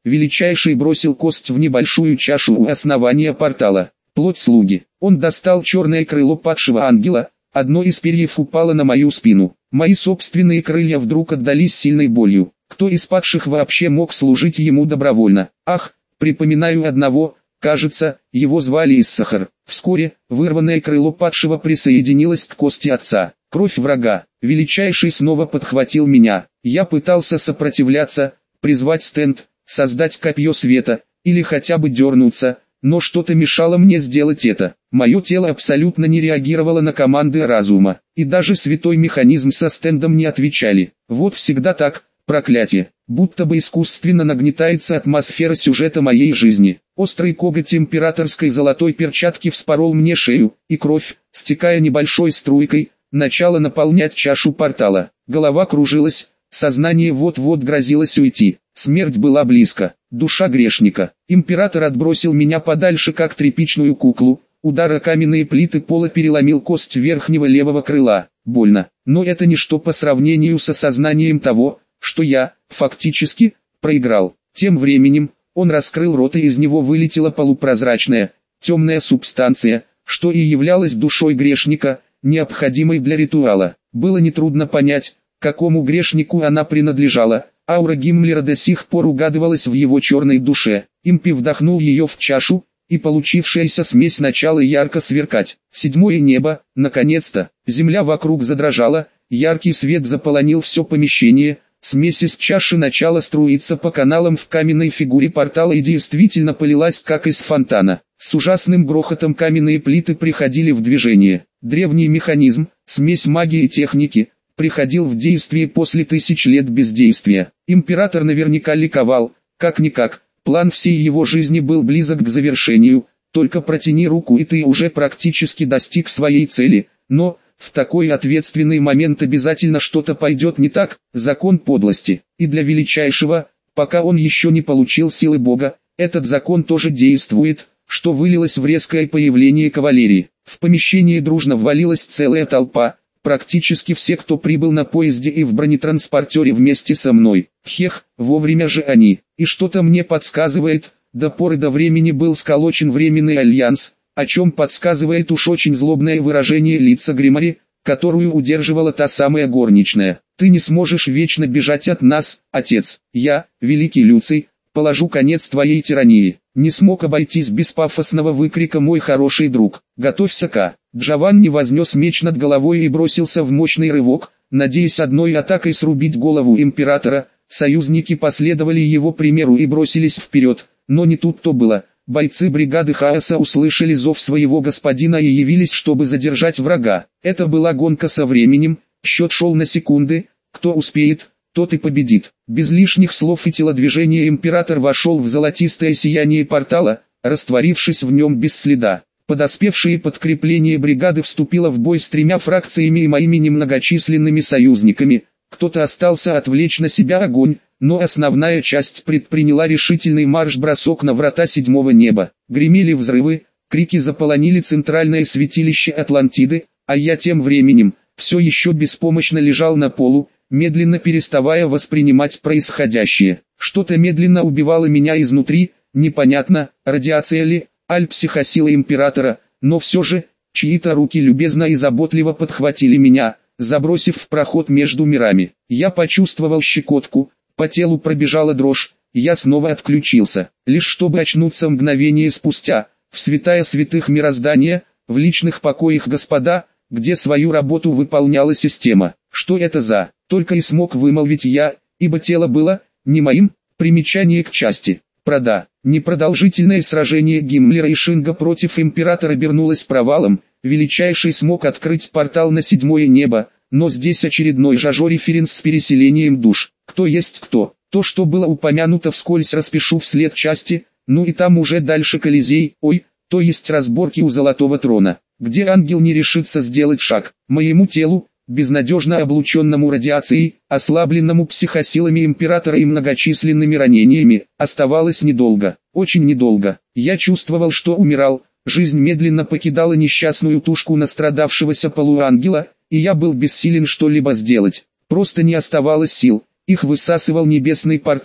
Величайший бросил кость в небольшую чашу у основания портала. Плоть слуги. Он достал черное крыло падшего ангела, одно из перьев упало на мою спину. Мои собственные крылья вдруг отдались сильной болью. Кто из падших вообще мог служить ему добровольно? Ах, припоминаю одного, кажется, его звали Иссахар. Вскоре, вырванное крыло падшего присоединилось к кости отца. Кровь врага. Величайший снова подхватил меня. Я пытался сопротивляться, призвать стенд, создать копье света, или хотя бы дернуться, но что-то мешало мне сделать это. Мое тело абсолютно не реагировало на команды разума, и даже святой механизм со стендом не отвечали. Вот всегда так, проклятие, будто бы искусственно нагнетается атмосфера сюжета моей жизни. Острый коготь императорской золотой перчатки вспорол мне шею, и кровь, стекая небольшой струйкой, начала наполнять чашу портала. Голова кружилась, сознание вот-вот грозилось уйти. Смерть была близко. Душа грешника. Император отбросил меня подальше как тряпичную куклу. Удар о каменные плиты пола переломил кость верхнего левого крыла. Больно. Но это ничто по сравнению с осознанием того, что я, фактически, проиграл. Тем временем, он раскрыл рот, и из него вылетела полупрозрачная, темная субстанция, что и являлась душой грешника, необходимой для ритуала. Было нетрудно понять, какому грешнику она принадлежала. Аура Гиммлера до сих пор угадывалась в его черной душе. Импи вдохнул ее в чашу, и получившаяся смесь начала ярко сверкать. Седьмое небо, наконец-то. Земля вокруг задрожала, яркий свет заполонил все помещение, смесь из чаши начала струиться по каналам в каменной фигуре портала и действительно полилась как из фонтана. С ужасным грохотом каменные плиты приходили в движение. Древний механизм, смесь магии и техники, приходил в действие после тысяч лет бездействия. Император наверняка ликовал, как-никак, план всей его жизни был близок к завершению, только протяни руку и ты уже практически достиг своей цели, но, в такой ответственный момент обязательно что-то пойдет не так, закон подлости. И для величайшего, пока он еще не получил силы Бога, этот закон тоже действует, что вылилось в резкое появление кавалерии. В помещение дружно ввалилась целая толпа, практически все, кто прибыл на поезде и в бронетранспортере вместе со мной. Хех, вовремя же они. И что-то мне подсказывает, до поры до времени был сколочен временный альянс, о чем подсказывает уж очень злобное выражение лица Гримари, которую удерживала та самая горничная. Ты не сможешь вечно бежать от нас, отец. Я, великий Люций, положу конец твоей тирании. Не смог обойтись без пафосного выкрика мой хороший друг. Готовься-ка. Джованни вознес меч над головой и бросился в мощный рывок, надеясь одной атакой срубить голову императора. Союзники последовали его примеру и бросились вперед, но не тут-то было. Бойцы бригады хаоса услышали зов своего господина и явились, чтобы задержать врага. Это была гонка со временем, счет шел на секунды, кто успеет, тот и победит. Без лишних слов и телодвижения император вошел в золотистое сияние портала, растворившись в нем без следа. Подоспевшие подкрепление бригады вступило в бой с тремя фракциями и моими немногочисленными союзниками. Кто-то остался отвлечь на себя огонь, но основная часть предприняла решительный марш-бросок на врата седьмого неба. Гремели взрывы, крики заполонили центральное святилище Атлантиды, а я тем временем все еще беспомощно лежал на полу, медленно переставая воспринимать происходящее. Что-то медленно убивало меня изнутри, непонятно, радиация ли, аль психосила императора, но все же, чьи-то руки любезно и заботливо подхватили меня, забросив в проход между мирами. Я почувствовал щекотку, по телу пробежала дрожь, я снова отключился, лишь чтобы очнуться мгновение спустя, в святая святых мироздания, в личных покоях господа, где свою работу выполняла система. Что это за? Только и смог вымолвить я, ибо тело было не моим. Примечание к части. Прода. Непродолжительное сражение Гиммлера и Шинга против императора обернулось провалом. Величайший смог открыть портал на седьмое небо, но здесь очередной жажо-референс с переселением душ. Кто есть кто? То, что было упомянуто вскользь, распишу вслед части, ну и там уже дальше Колизей, ой, то есть разборки у Золотого Трона, где ангел не решится сделать шаг. Моему телу, безнадежно облученному радиацией, ослабленному психосилами императора и многочисленными ранениями, оставалось недолго, очень недолго. Я чувствовал, что умирал, жизнь медленно покидала несчастную тушку настрадавшегося полуангела, и я был бессилен что-либо сделать, просто не оставалось сил, их высасывал небесный портал,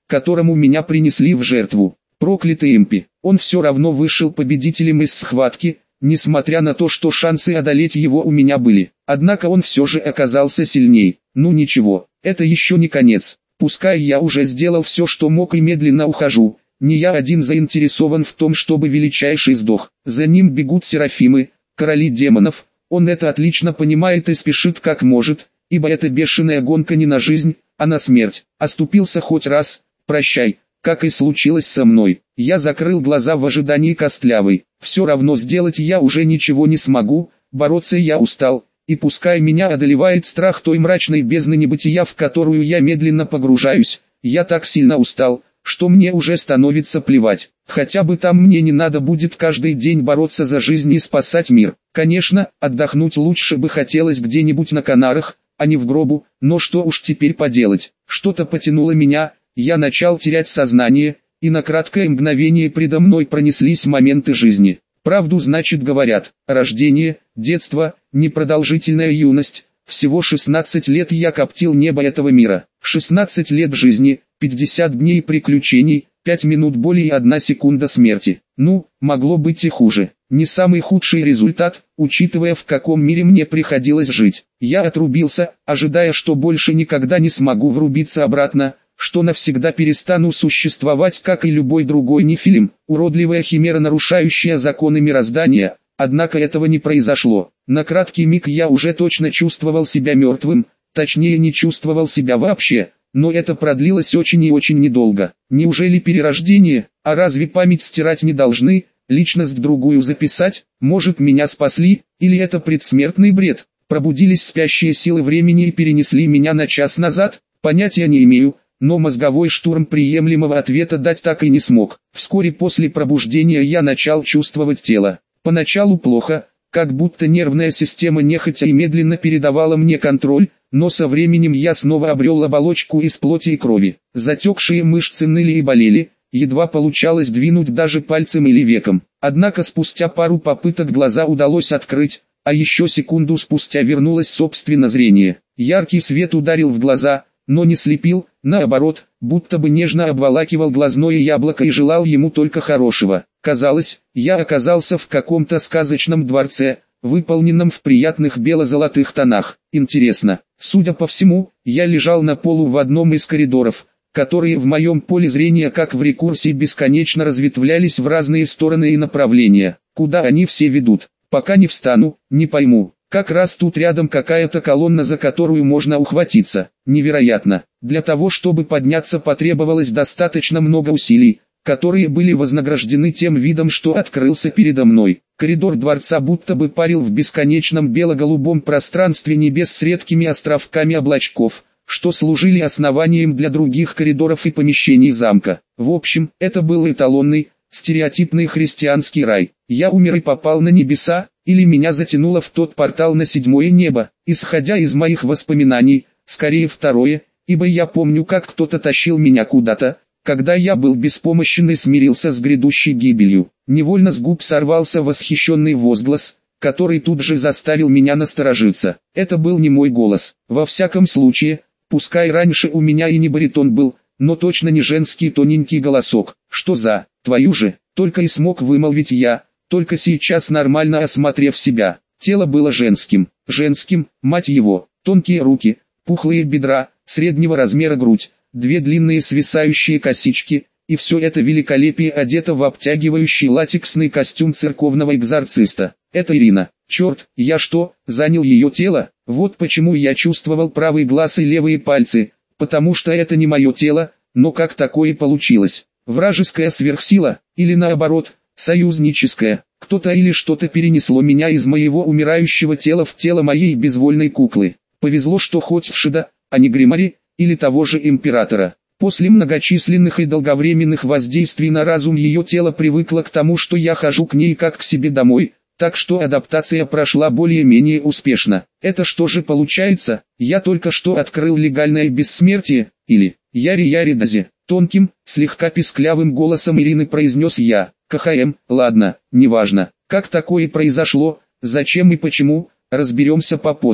которому меня принесли в жертву. Проклятый Эмпи, он все равно вышел победителем из схватки, несмотря на то, что шансы одолеть его у меня были. Однако он все же оказался сильней. Ну ничего, это еще не конец. Пускай я уже сделал все, что мог, и медленно ухожу. Не я один заинтересован в том, чтобы величайший сдох. За ним бегут серафимы, короли демонов. Он это отлично понимает и спешит как может, ибо это бешеная гонка не на жизнь, а на смерть. Оступился хоть раз, прощай, как и случилось со мной. Я закрыл глаза в ожидании Костлявой. Все равно сделать я уже ничего не смогу, бороться я устал. И пускай меня одолевает страх той мрачной бездны небытия, в которую я медленно погружаюсь, я так сильно устал, что мне уже становится плевать. Хотя бы там мне не надо будет каждый день бороться за жизнь и спасать мир. Конечно, отдохнуть лучше бы хотелось где-нибудь на Канарах, а не в гробу, но что уж теперь поделать. Что-то потянуло меня, я начал терять сознание, и на краткое мгновение предо мной пронеслись моменты жизни. Правду значит говорят, рождение, детство, непродолжительная юность, всего шестнадцать лет я коптил небо этого мира, шестнадцать лет жизни, пятьдесят дней приключений, пять минут боли и одна секунда смерти. Ну, могло быть и хуже. Не самый худший результат, учитывая, в каком мире мне приходилось жить. Я отрубился, ожидая, что больше никогда не смогу врубиться обратно, что навсегда перестану существовать, как и любой другой нефилим, уродливая химера, нарушающая законы мироздания. Однако этого не произошло. На краткий миг я уже точно чувствовал себя мертвым, точнее не чувствовал себя вообще, но это продлилось очень и очень недолго. Неужели перерождение? А разве память стирать не должны? Личность другую записать? Может, меня спасли? Или это предсмертный бред? Пробудились спящие силы времени и перенесли меня на час назад? Понятия не имею. Но мозговой штурм приемлемого ответа дать так и не смог. Вскоре после пробуждения я начал чувствовать тело. Поначалу плохо, как будто нервная система нехотя и медленно передавала мне контроль, но со временем я снова обрел оболочку из плоти и крови. Затекшие мышцы ныли и болели, едва получалось двинуть даже пальцем или веком. Однако спустя пару попыток глаза удалось открыть, а еще секунду спустя вернулось собственно зрение. Яркий свет ударил в глаза, но не слепил, наоборот, будто бы нежно обволакивал глазное яблоко и желал ему только хорошего. Казалось, я оказался в каком-то сказочном дворце, выполненном в приятных бело-золотых тонах. Интересно, судя по всему, я лежал на полу в одном из коридоров, которые в моем поле зрения как в рекурсии бесконечно разветвлялись в разные стороны и направления. Куда они все ведут? Пока не встану, не пойму. Как раз тут рядом какая-то колонна, за которую можно ухватиться. Невероятно. Для того, чтобы подняться, потребовалось достаточно много усилий, которые были вознаграждены тем видом, что открылся передо мной. Коридор дворца будто бы парил в бесконечном бело-голубом пространстве небес с редкими островками облачков, что служили основанием для других коридоров и помещений замка. В общем, это был эталонный, стереотипный христианский рай. Я умер и попал на небеса, или меня затянуло в тот портал на седьмое небо. Исходя из моих воспоминаний, скорее второе, ибо я помню, как кто-то тащил меня куда-то, когда я был беспомощен и смирился с грядущей гибелью. Невольно с губ сорвался восхищенный возглас, который тут же заставил меня насторожиться. Это был не мой голос. Во всяком случае, пускай раньше у меня и не баритон был, но точно не женский тоненький голосок. Что за, твою же, только и смог вымолвить я, только сейчас нормально осмотрев себя. Тело было женским, женским, мать его, тонкие руки, пухлые бедра, среднего размера грудь, две длинные свисающие косички, и все это великолепие одето в обтягивающий латексный костюм церковного экзорциста. Это Ирина. Черт, я что, занял ее тело? Вот почему я чувствовал правый глаз и левые пальцы, потому что это не мое тело, но как такое получилось? Вражеская сверхсила, или наоборот, союзническая. Кто-то или что-то перенесло меня из моего умирающего тела в тело моей безвольной куклы. Повезло, что хоть в Шида, а не Гримари, или того же императора. После многочисленных и долговременных воздействий на разум ее тело привыкло к тому, что я хожу к ней как к себе домой, так что адаптация прошла более-менее успешно. Это что же получается? Я только что открыл легальное бессмертие, или Яри-Яри-Дази? Тонким, слегка писклявым голосом Ирины произнес я. КХМ, ладно, неважно, как такое произошло, зачем и почему, разберемся попозже.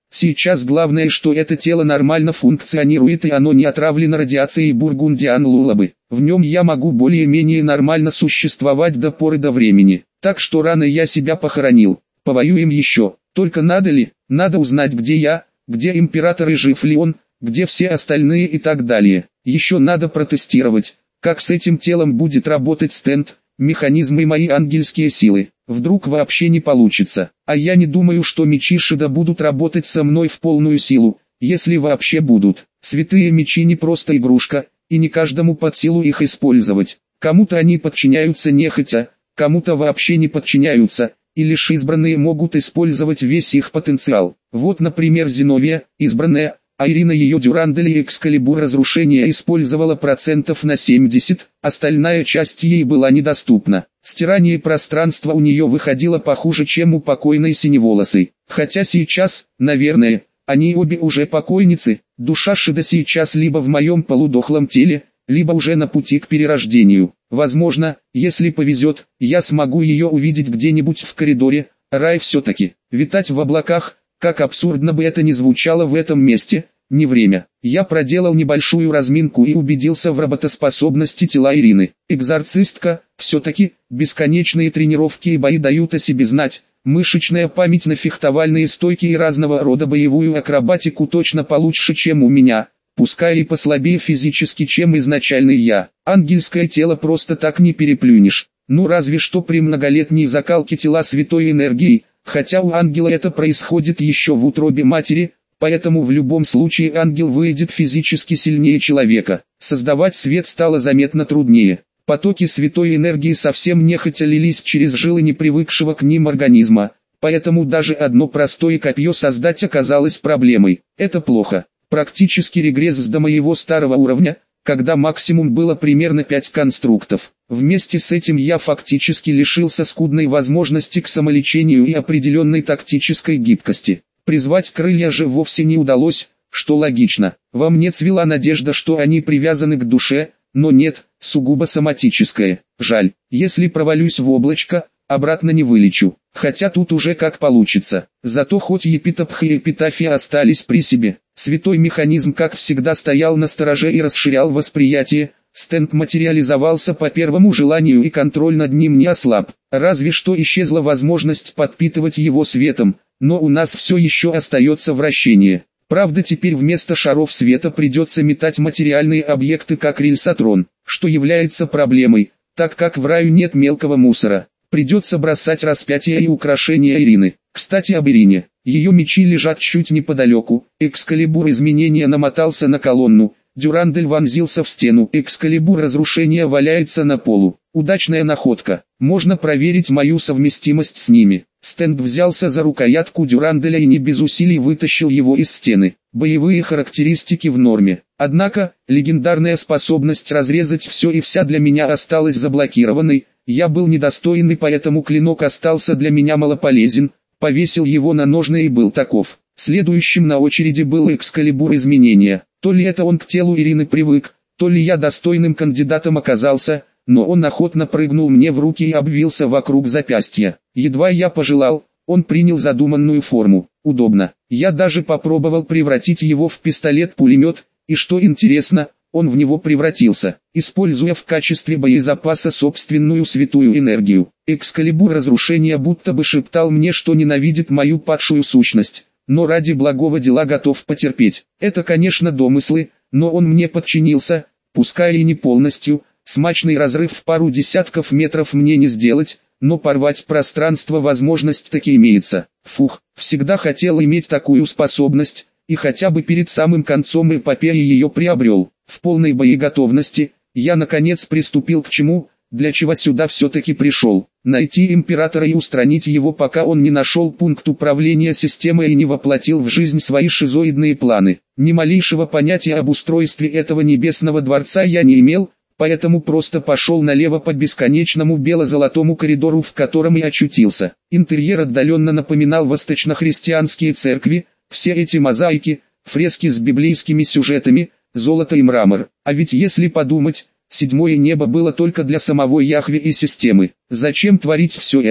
Сейчас главное, что это тело нормально функционирует и оно не отравлено радиацией бургундиан лулабы. В нем я могу более-менее нормально существовать до поры до времени. Так что рано я себя похоронил. Повоюем еще. Только надо ли? Надо узнать, где я, где император и жив ли он, где все остальные и так далее. Еще надо протестировать, как с этим телом будет работать стенд, механизмы и мои ангельские силы. Вдруг вообще не получится. А я не думаю, что мечи Шида будут работать со мной в полную силу, если вообще будут. Святые мечи не просто игрушка, и не каждому под силу их использовать. Кому-то они подчиняются нехотя, кому-то вообще не подчиняются, и лишь избранные могут использовать весь их потенциал. Вот, например, Зиновия, избранная, а Ирина ее Дюрандель и Экскалибур разрушения использовала процентов на семьдесят, остальная часть ей была недоступна. Стирание пространства у нее выходило похуже, чем у покойной Синеволосой. Хотя сейчас, наверное, они обе уже покойницы, душа Шида сейчас либо в моем полудохлом теле, либо уже на пути к перерождению. Возможно, если повезет, я смогу ее увидеть где-нибудь в коридоре. Рай все-таки. Витать в облаках, как абсурдно бы это ни звучало в этом месте, не время. Я проделал небольшую разминку и убедился в работоспособности тела Ирины. Экзорцистка, все-таки, бесконечные тренировки и бои дают о себе знать. Мышечная память на фехтовальные стойки и разного рода боевую акробатику точно получше, чем у меня, пускай и послабее физически, чем изначальный я. Ангельское тело просто так не переплюнешь. Ну разве что при многолетней закалке тела святой энергией, хотя у ангела это происходит еще в утробе матери, поэтому в любом случае ангел выйдет физически сильнее человека. Создавать свет стало заметно труднее. Потоки святой энергии совсем нехотя лились через жилы непривыкшего к ним организма, поэтому даже одно простое копье создать оказалось проблемой. Это плохо. Практически регресс до моего старого уровня, когда максимум было примерно пять конструктов. Вместе с этим я фактически лишился скудной возможности к самолечению и определенной тактической гибкости. Призвать крылья же вовсе не удалось, что логично. Во мне цвела надежда, что они привязаны к душе, но нет, сугубо соматическое. Жаль, если провалюсь в облачко, обратно не вылечу. Хотя тут уже как получится. Зато хоть епитопх и эпитафия остались при себе. Святой механизм как всегда стоял на стороже и расширял восприятие. Стенд материализовался по первому желанию и контроль над ним не ослаб. Разве что исчезла возможность подпитывать его светом, но у нас все еще остается вращение. Правда, теперь вместо шаров света придется метать материальные объекты как рельсотрон, что является проблемой, так как в раю нет мелкого мусора. Придется бросать распятия и украшения Ирины. Кстати, об Ирине. Ее мечи лежат чуть неподалеку. Экскалибур изменения намотался на колонну. Дюрандель вонзился в стену. Экскалибур разрушения валяется на полу. Удачная находка. Можно проверить мою совместимость с ними. Стенд взялся за рукоятку Дюранделя и не без усилий вытащил его из стены. Боевые характеристики в норме. Однако, легендарная способность разрезать все и вся для меня осталась заблокированной. Я был недостоин, и поэтому клинок остался для меня малополезен. Повесил его на ножны и был таков. Следующим на очереди был Экскалибур изменения. То ли это он к телу Ирины привык, то ли я достойным кандидатом оказался, но он охотно прыгнул мне в руки и обвился вокруг запястья. Едва я пожелал, он принял задуманную форму. Удобно. Я даже попробовал превратить его в пистолет-пулемет, и что интересно, он в него превратился, используя в качестве боезапаса собственную святую энергию. Экскалибур разрушения будто бы шептал мне, что ненавидит мою падшую сущность, но ради благого дела готов потерпеть. Это, конечно, домыслы, но он мне подчинился, пускай и не полностью. Смачный разрыв в пару десятков метров мне не сделать, но порвать пространство возможность таки имеется. Фух, всегда хотел иметь такую способность, и хотя бы перед самым концом эпопеи ее приобрел. В полной боеготовности, я наконец приступил к чему, для чего сюда все-таки пришел. Найти императора и устранить его, пока он не нашел пункт управления системой и не воплотил в жизнь свои шизоидные планы. Ни малейшего понятия об устройстве этого небесного дворца я не имел, поэтому просто пошел налево по бесконечному бело-золотому коридору, в котором и очутился. Интерьер отдаленно напоминал восточно-христианские церкви, все эти мозаики, фрески с библейскими сюжетами, золото и мрамор. А ведь если подумать, седьмое небо было только для самого Яхве и системы. Зачем творить все это,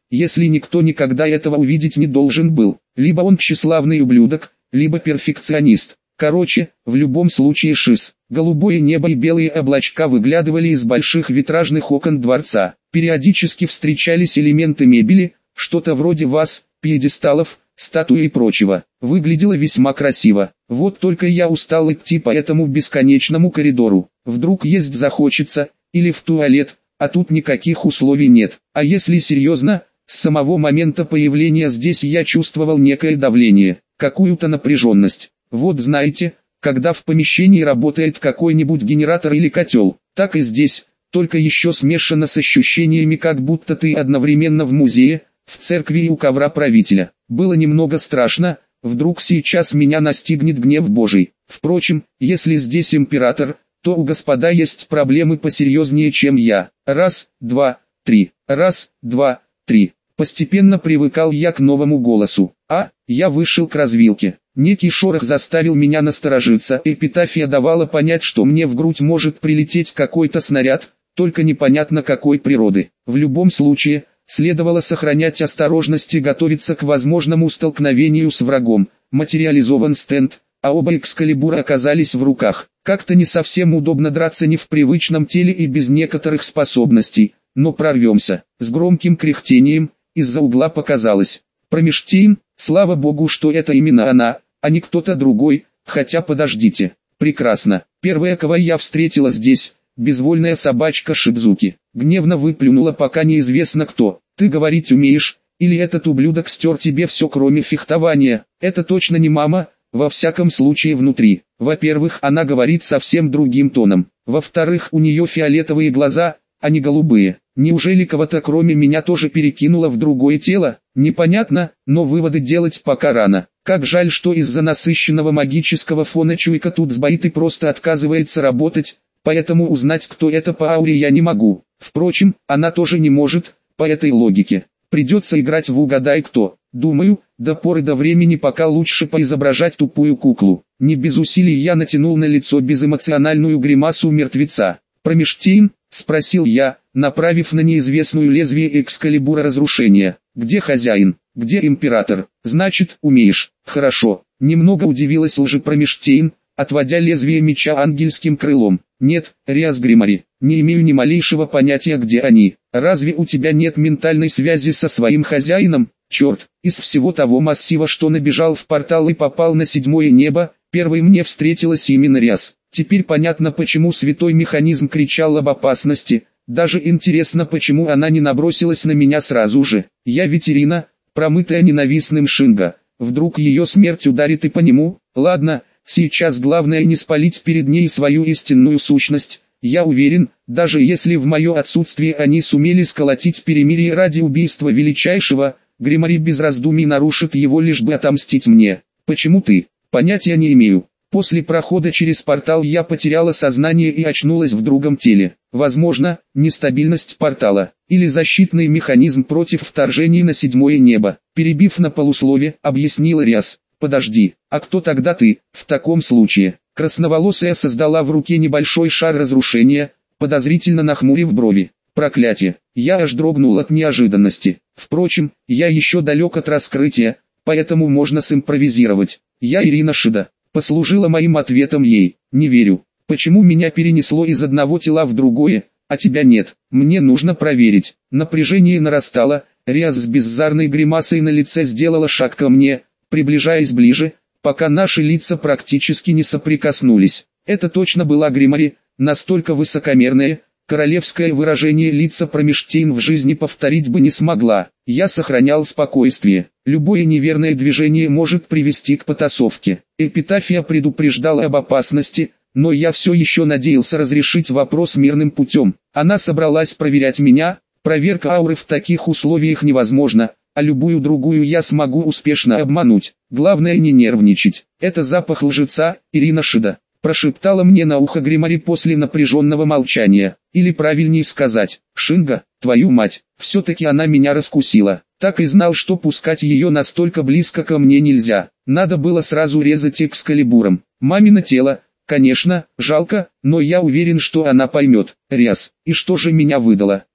если никто никогда этого увидеть не должен был. Либо он тщеславный ублюдок, либо перфекционист. Короче, в любом случае шиз. Голубое небо и белые облачка выглядывали из больших витражных окон дворца. Периодически встречались элементы мебели, что-то вроде ваз, пьедесталов, статуи и прочего. Выглядело весьма красиво. Вот только я устал идти по этому бесконечному коридору. Вдруг есть захочется, или в туалет, а тут никаких условий нет. А если серьезно, с самого момента появления здесь я чувствовал некое давление, какую-то напряженность. Вот знаете, когда в помещении работает какой-нибудь генератор или котел, так и здесь, только еще смешано с ощущениями, как будто ты одновременно в музее, в церкви и у ковра правителя. Было немного страшно, вдруг сейчас меня настигнет гнев Божий. Впрочем, если здесь император, то у господа есть проблемы посерьезнее, чем я. Раз, два, три. Раз, два, три. Постепенно привыкал я к новому голосу. А, я вышел к развилке. Некий шорох заставил меня насторожиться. Эпитафия давала понять, что мне в грудь может прилететь какой-то снаряд, только непонятно какой природы. В любом случае, следовало сохранять осторожность и готовиться к возможному столкновению с врагом. Материализован стенд, а оба экскалибура оказались в руках. Как-то не совсем удобно драться не в привычном теле и без некоторых способностей, но прорвемся. С громким кряхтением, из-за угла показалось. Промештейн, слава богу, что это именно она, а не кто-то другой, хотя подождите. Прекрасно. Первая, кого я встретила здесь, безвольная собачка Шидзуки. Гневно выплюнула, пока неизвестно кто. Ты говорить умеешь, или этот ублюдок стер тебе все кроме фехтования? Это точно не мама, во всяком случае внутри. Во-первых, она говорит совсем другим тоном. Во-вторых, у нее фиолетовые глаза, а не голубые. Неужели кого-то кроме меня тоже перекинуло в другое тело? Непонятно, но выводы делать пока рано. Как жаль, что из-за насыщенного магического фона чуйка тут сбоит и просто отказывается работать, поэтому узнать, кто это по ауре, я не могу. Впрочем, она тоже не может, по этой логике. Придется играть в угадай кто. Думаю, до поры до времени пока лучше поизображать тупую куклу. Не без усилий я натянул на лицо безэмоциональную гримасу мертвеца. «Промештейн?» — спросил я, направив на неизвестную лезвие экскалибура разрушения. «Где хозяин? Где император?» «Значит, умеешь. Хорошо». Немного удивилась лжепромештейн, отводя лезвие меча ангельским крылом. «Нет, Риас Гримари, не имею ни малейшего понятия, где они. Разве у тебя нет ментальной связи со своим хозяином? Черт, из всего того массива, что набежал в портал и попал на седьмое небо, первой мне встретилась именно Риас. Теперь понятно, почему святой механизм кричал об опасности. Даже интересно, почему она не набросилась на меня сразу же. Я ведь Ирина, промытая ненавистным Шинго. Вдруг ее смерть ударит и по нему? Ладно, сейчас главное не спалить перед ней свою истинную сущность. Я уверен, даже если в мое отсутствие они сумели сколотить перемирие ради убийства величайшего, Гримари без раздумий нарушит его, лишь бы отомстить мне. Почему ты? Понятия не имею. После прохода через портал я потеряла сознание и очнулась в другом теле. Возможно, нестабильность портала, или защитный механизм против вторжений на седьмое небо. Перебив на полуслове, объяснила Риас. «Подожди, а кто тогда ты?» «В таком случае». Красноволосая создала в руке небольшой шар разрушения, подозрительно нахмурив брови. Проклятие, я аж дрогнул от неожиданности. Впрочем, я еще далек от раскрытия, поэтому можно симпровизировать. Я Ирина Шида. Послужила моим ответом ей. Не верю. Почему меня перенесло из одного тела в другое, а тебя нет? Мне нужно проверить. Напряжение нарастало, Риас с беззарной гримасой на лице сделала шаг ко мне, приближаясь ближе, пока наши лица практически не соприкоснулись. Это точно была Гримари, настолько высокомерная, королевское выражение лица Промештейн в жизни повторить бы не смогла. Я сохранял спокойствие. Любое неверное движение может привести к потасовке. Эпитафия предупреждала об опасности, но я все еще надеялся разрешить вопрос мирным путем. Она собралась проверять меня. Проверка ауры в таких условиях невозможна, а любую другую я смогу успешно обмануть. Главное не нервничать. Это запах лжеца, Ирина Шида. Прошептала мне на ухо Гримари после напряженного молчания. Или правильнее сказать, Шинго, твою мать, все-таки она меня раскусила. Так и знал, что пускать ее настолько близко ко мне нельзя. Надо было сразу резать экскалибуром. Мамино тело, конечно, жалко, но я уверен, что она поймет. Риас, и что же меня выдало?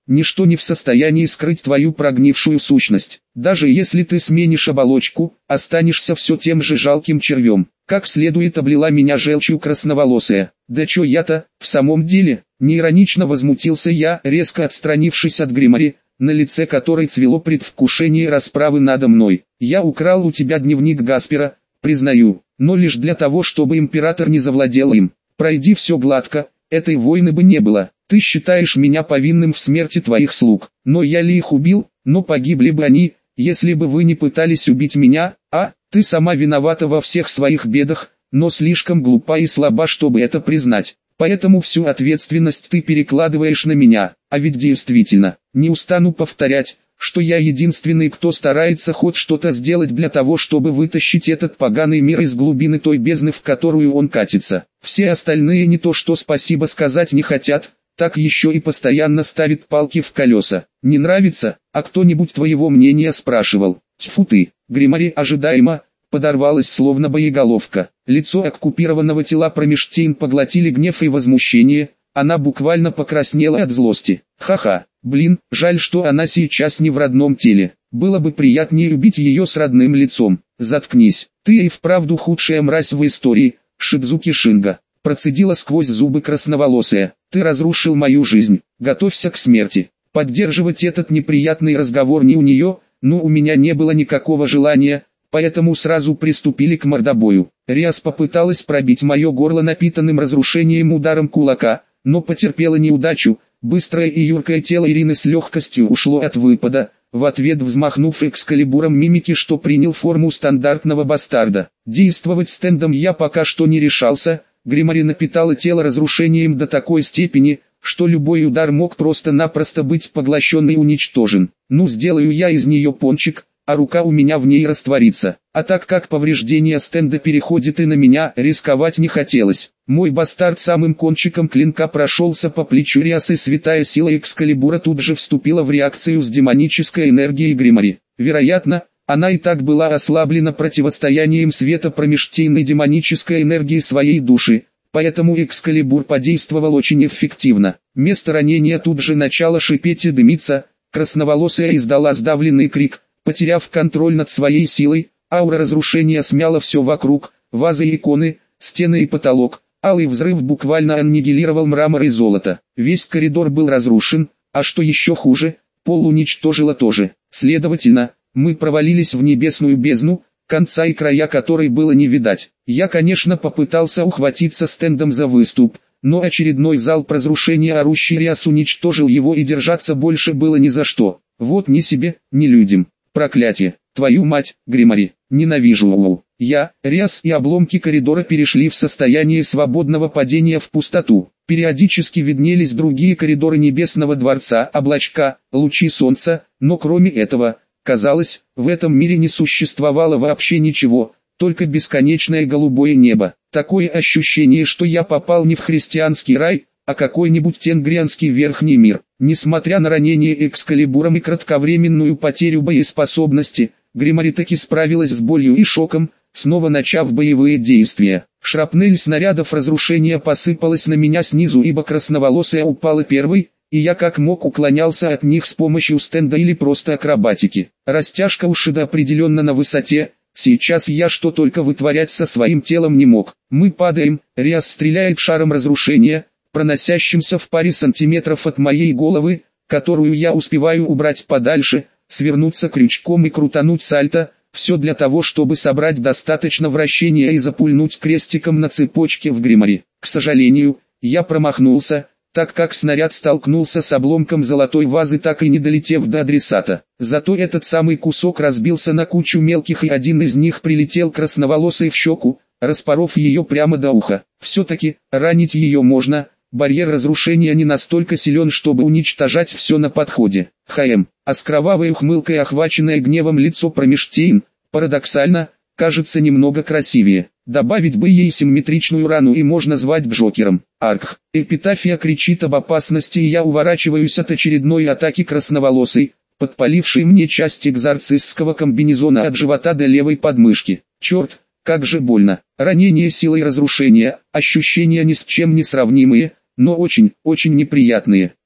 ничто не в состоянии скрыть твою прогнившую сущность. Даже если ты сменишь оболочку, останешься все тем же жалким червем. Как следует облила меня желчью красноволосая. Да чё я-то, в самом деле, неиронично возмутился я, резко отстранившись от Гримари, на лице которой цвело предвкушение расправы надо мной. Я украл у тебя дневник Гаспера, признаю, но лишь для того, чтобы император не завладел им. Пройди все гладко, этой войны бы не было. Ты считаешь меня повинным в смерти твоих слуг, но я ли их убил, но погибли бы они, если бы вы не пытались убить меня, а, ты сама виновата во всех своих бедах, но слишком глупа и слаба, чтобы это признать. Поэтому всю ответственность ты перекладываешь на меня, а ведь действительно, не устану повторять, что я единственный, кто старается хоть что-то сделать для того, чтобы вытащить этот поганый мир из глубины той бездны, в которую он катится. Все остальные не то что спасибо сказать не хотят, так еще и постоянно ставят палки в колеса. Не нравится, а кто-нибудь твоего мнения спрашивал? Тьфу ты, Гримари ожидаемо подорвалась словно боеголовка. Лицо оккупированного тела Промештейн поглотили гнев и возмущение, она буквально покраснела от злости. Ха-ха, блин, жаль, что она сейчас не в родном теле. Было бы приятнее убить ее с родным лицом. Заткнись, ты и вправду худшая мразь в истории, Шидзуки Шинга. Процедила сквозь зубы красноволосая. Ты разрушил мою жизнь, готовься к смерти. Поддерживать этот неприятный разговор не у нее, но у меня не было никакого желания, поэтому сразу приступили к мордобою. Риас попыталась пробить мое горло напитанным разрушением ударом кулака, но потерпела неудачу. Быстрое и юркое тело Ирины с легкостью ушло от выпада, в ответ взмахнув экскалибуром мимики, что принял форму стандартного бастарда. Действовать стендом я пока что не решался. Гримари напитала тело разрушением до такой степени, что любой удар мог просто-напросто быть поглощен и уничтожен. Ну, сделаю я из нее пончик, а рука у меня в ней растворится. А так как повреждение стенда переходит и на меня, рисковать не хотелось. Мой бастард самым кончиком клинка прошелся по плечу Риас, и святая сила экскалибура тут же вступила в реакцию с демонической энергией Гримари. Вероятно, она и так была ослаблена противостоянием света Промештейной демонической энергии своей души, поэтому экскалибур подействовал очень эффективно. Место ранения тут же начало шипеть и дымиться, красноволосая издала сдавленный крик, потеряв контроль над своей силой, аура разрушения смяла все вокруг, вазы и иконы, стены и потолок, алый взрыв буквально аннигилировал мрамор и золото. Весь коридор был разрушен, а что еще хуже, пол уничтожило тоже. Следовательно, мы провалились в небесную бездну, конца и края которой было не видать. Я, конечно, попытался ухватиться стендом за выступ, но очередной залп разрушения орущий Риас уничтожил его, и держаться больше было ни за что. Вот ни себе, ни людям. Проклятие, твою мать, Гримари, ненавижу его. Я, Риас и обломки коридора перешли в состояние свободного падения в пустоту. Периодически виднелись другие коридоры небесного дворца, облачка, лучи солнца, но кроме этого, казалось, в этом мире не существовало вообще ничего, только бесконечное голубое небо. Такое ощущение, что я попал не в христианский рай, а какой-нибудь тенгрианский верхний мир. Несмотря на ранение экскалибуром и кратковременную потерю боеспособности, Гримари таки справилась с болью и шоком, снова начав боевые действия. Шрапнель снарядов разрушения посыпалась на меня снизу, ибо красноволосая упала первой, и я как мог уклонялся от них с помощью стенда или просто акробатики. Растяжка у Шида определенно на высоте, сейчас я что только вытворять со своим телом не мог. Мы падаем, Риас стреляет шаром разрушения, проносящимся в паре сантиметров от моей головы, которую я успеваю убрать подальше, свернуться крючком и крутануть сальто, все для того, чтобы собрать достаточно вращения и запульнуть крестиком на цепочке в Гримари. К сожалению, я промахнулся, так как снаряд столкнулся с обломком золотой вазы, так и не долетев до адресата. Зато этот самый кусок разбился на кучу мелких, и один из них прилетел красноволосой в щеку, распоров ее прямо до уха. Все-таки, ранить ее можно. Барьер разрушения не настолько силен, чтобы уничтожать все на подходе. Хм, а с кровавой ухмылкой охваченное гневом лицо Промештейн, парадоксально, кажется немного красивее. Добавить бы ей симметричную рану, и можно звать Джокером. Арх, эпитафия кричит об опасности, и я уворачиваюсь от очередной атаки красноволосой, подпалившей мне часть экзорцистского комбинезона от живота до левой подмышки. Черт, как же больно. Ранение силой разрушения, ощущения ни с чем не сравнимые, но очень, очень неприятные.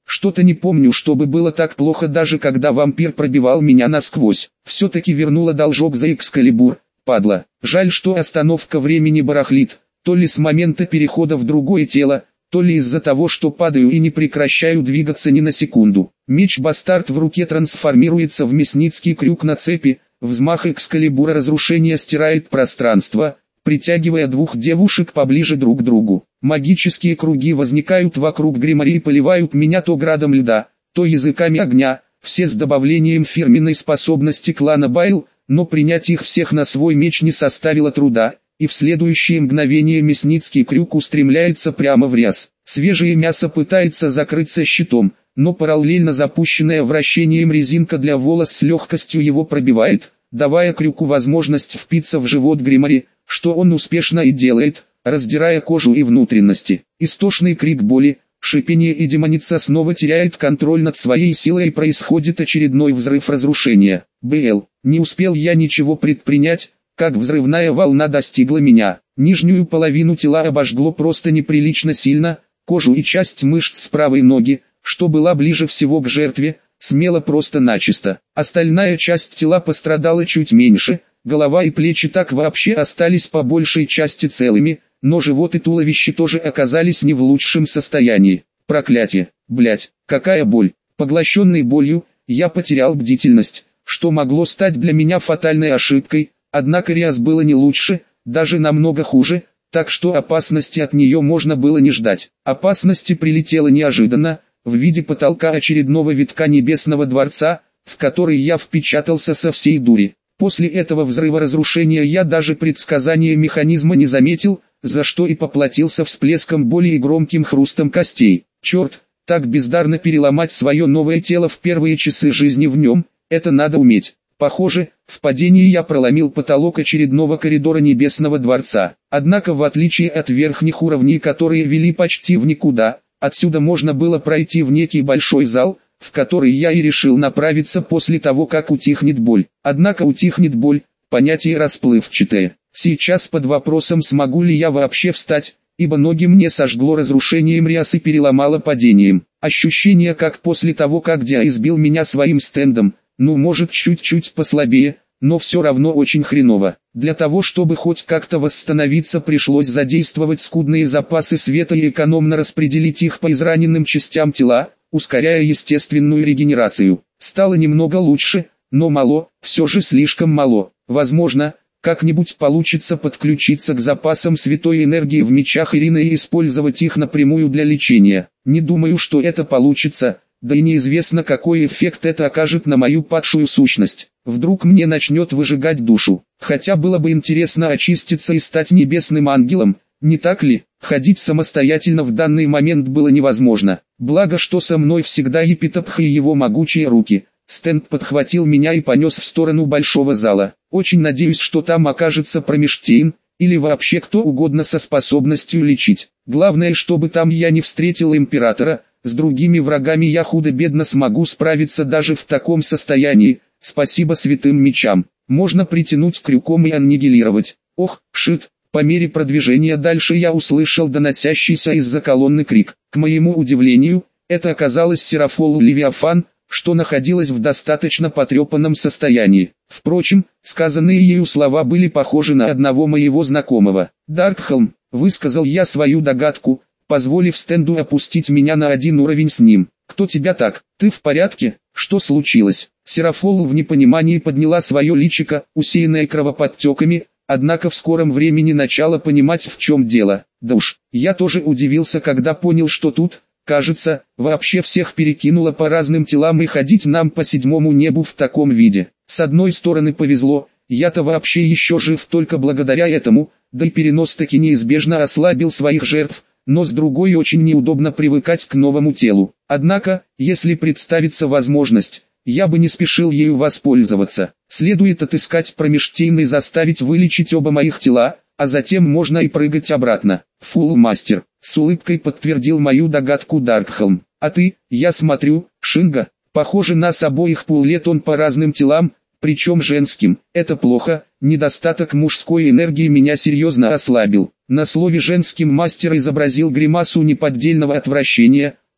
Что-то не помню, чтобы было так плохо, даже когда вампир пробивал меня насквозь. Все-таки вернула должок за Экскалибур, падла. Жаль, что остановка времени барахлит, то ли с момента перехода в другое тело, то ли из-за того, что падаю и не прекращаю двигаться ни на секунду. Меч-бастард в руке трансформируется в мясницкий крюк на цепи, взмах Экскалибура разрушения стирает пространство, притягивая двух девушек поближе друг к другу. Магические круги возникают вокруг гримари и поливают меня то градом льда, то языками огня, все с добавлением фирменной способности клана Байл, но принять их всех на свой меч не составило труда, и в следующее мгновение мясницкий крюк устремляется прямо в ряс. Свежее мясо пытается закрыться щитом, но параллельно запущенная вращением резинка для волос с легкостью его пробивает, давая крюку возможность впиться в живот гримари, что он успешно и делает, раздирая кожу и внутренности. Истошный крик боли, шипение, и демоница снова теряет контроль над своей силой, и происходит очередной взрыв разрушения. БЛ. Не успел я ничего предпринять, как взрывная волна достигла меня. Нижнюю половину тела обожгло просто неприлично сильно, кожу и часть мышц с правой ноги, что была ближе всего к жертве, смело просто-начисто. Остальная часть тела пострадала чуть меньше, голова и плечи так вообще остались по большей части целыми, но живот и туловище тоже оказались не в лучшем состоянии. Проклятие, блять, какая боль. Поглощенный болью, я потерял бдительность, что могло стать для меня фатальной ошибкой, однако Риас было не лучше, даже намного хуже, так что опасности от нее можно было не ждать. Опасности прилетела неожиданно, в виде потолка очередного витка небесного дворца, в который я впечатался со всей дури. После этого взрыва разрушения я даже предсказания механизма не заметил, за что и поплатился всплеском боли и громким хрустом костей. Черт, так бездарно переломать свое новое тело в первые часы жизни в нем, это надо уметь. Похоже, в падении я проломил потолок очередного коридора небесного дворца. Однако в отличие от верхних уровней, которые вели почти в никуда, отсюда можно было пройти в некий большой зал, в который я и решил направиться после того, как утихнет боль. Однако утихнет боль, понятие расплывчатое. Сейчас под вопросом, смогу ли я вообще встать, ибо ноги мне сожгло разрушением Риас и переломало падением. Ощущение, как после того, как Диа избил меня своим стендом, ну может чуть-чуть послабее, но все равно очень хреново. Для того, чтобы хоть как-то восстановиться, пришлось задействовать скудные запасы света и экономно распределить их по израненным частям тела, ускоряя естественную регенерацию. Стало немного лучше, но мало, все же слишком мало. Возможно, как-нибудь получится подключиться к запасам святой энергии в мечах Ирины и использовать их напрямую для лечения. Не думаю, что это получится, да и неизвестно, какой эффект это окажет на мою падшую сущность. Вдруг мне начнет выжигать душу. Хотя было бы интересно очиститься и стать небесным ангелом, не так ли? Ходить самостоятельно в данный момент было невозможно. Благо, что со мной всегда Епитопх и его могучие руки. Стенд подхватил меня и понес в сторону большого зала. Очень надеюсь, что там окажется Промештейн, или вообще кто угодно со способностью лечить. Главное, чтобы там я не встретил императора. С другими врагами я худо-бедно смогу справиться даже в таком состоянии. Спасибо святым мечам. Можно притянуть крюком и аннигилировать. Ох, шит. По мере продвижения дальше я услышал доносящийся из-за колонны крик. К моему удивлению, это оказалась Серафол Левиафан, что находилась в достаточно потрепанном состоянии. Впрочем, сказанные ею слова были похожи на одного моего знакомого. «Даркхелм», — высказал я свою догадку, позволив стенду опустить меня на один уровень с ним. «Кто тебя так? Ты в порядке? Что случилось?» Серафол в непонимании подняла свое личико, усеянное кровоподтеками, однако в скором времени начала понимать, в чем дело. Да уж, я тоже удивился, когда понял, что тут, кажется, вообще всех перекинуло по разным телам, и ходить нам по седьмому небу в таком виде. С одной стороны повезло, я-то вообще еще жив только благодаря этому, да и перенос таки неизбежно ослабил своих жертв, но с другой очень неудобно привыкать к новому телу. Однако, если представится возможность, я бы не спешил ею воспользоваться. Следует отыскать Промештейн и заставить вылечить оба моих тела, а затем можно и прыгать обратно. Фулл мастер, с улыбкой подтвердил мою догадку Даркхелм. А ты, я смотрю, Шинга, похоже, нас обоих пуллетон по разным телам, причем женским. Это плохо, недостаток мужской энергии меня серьезно ослабил. На слове «женским» мастер изобразил гримасу неподдельного отвращения,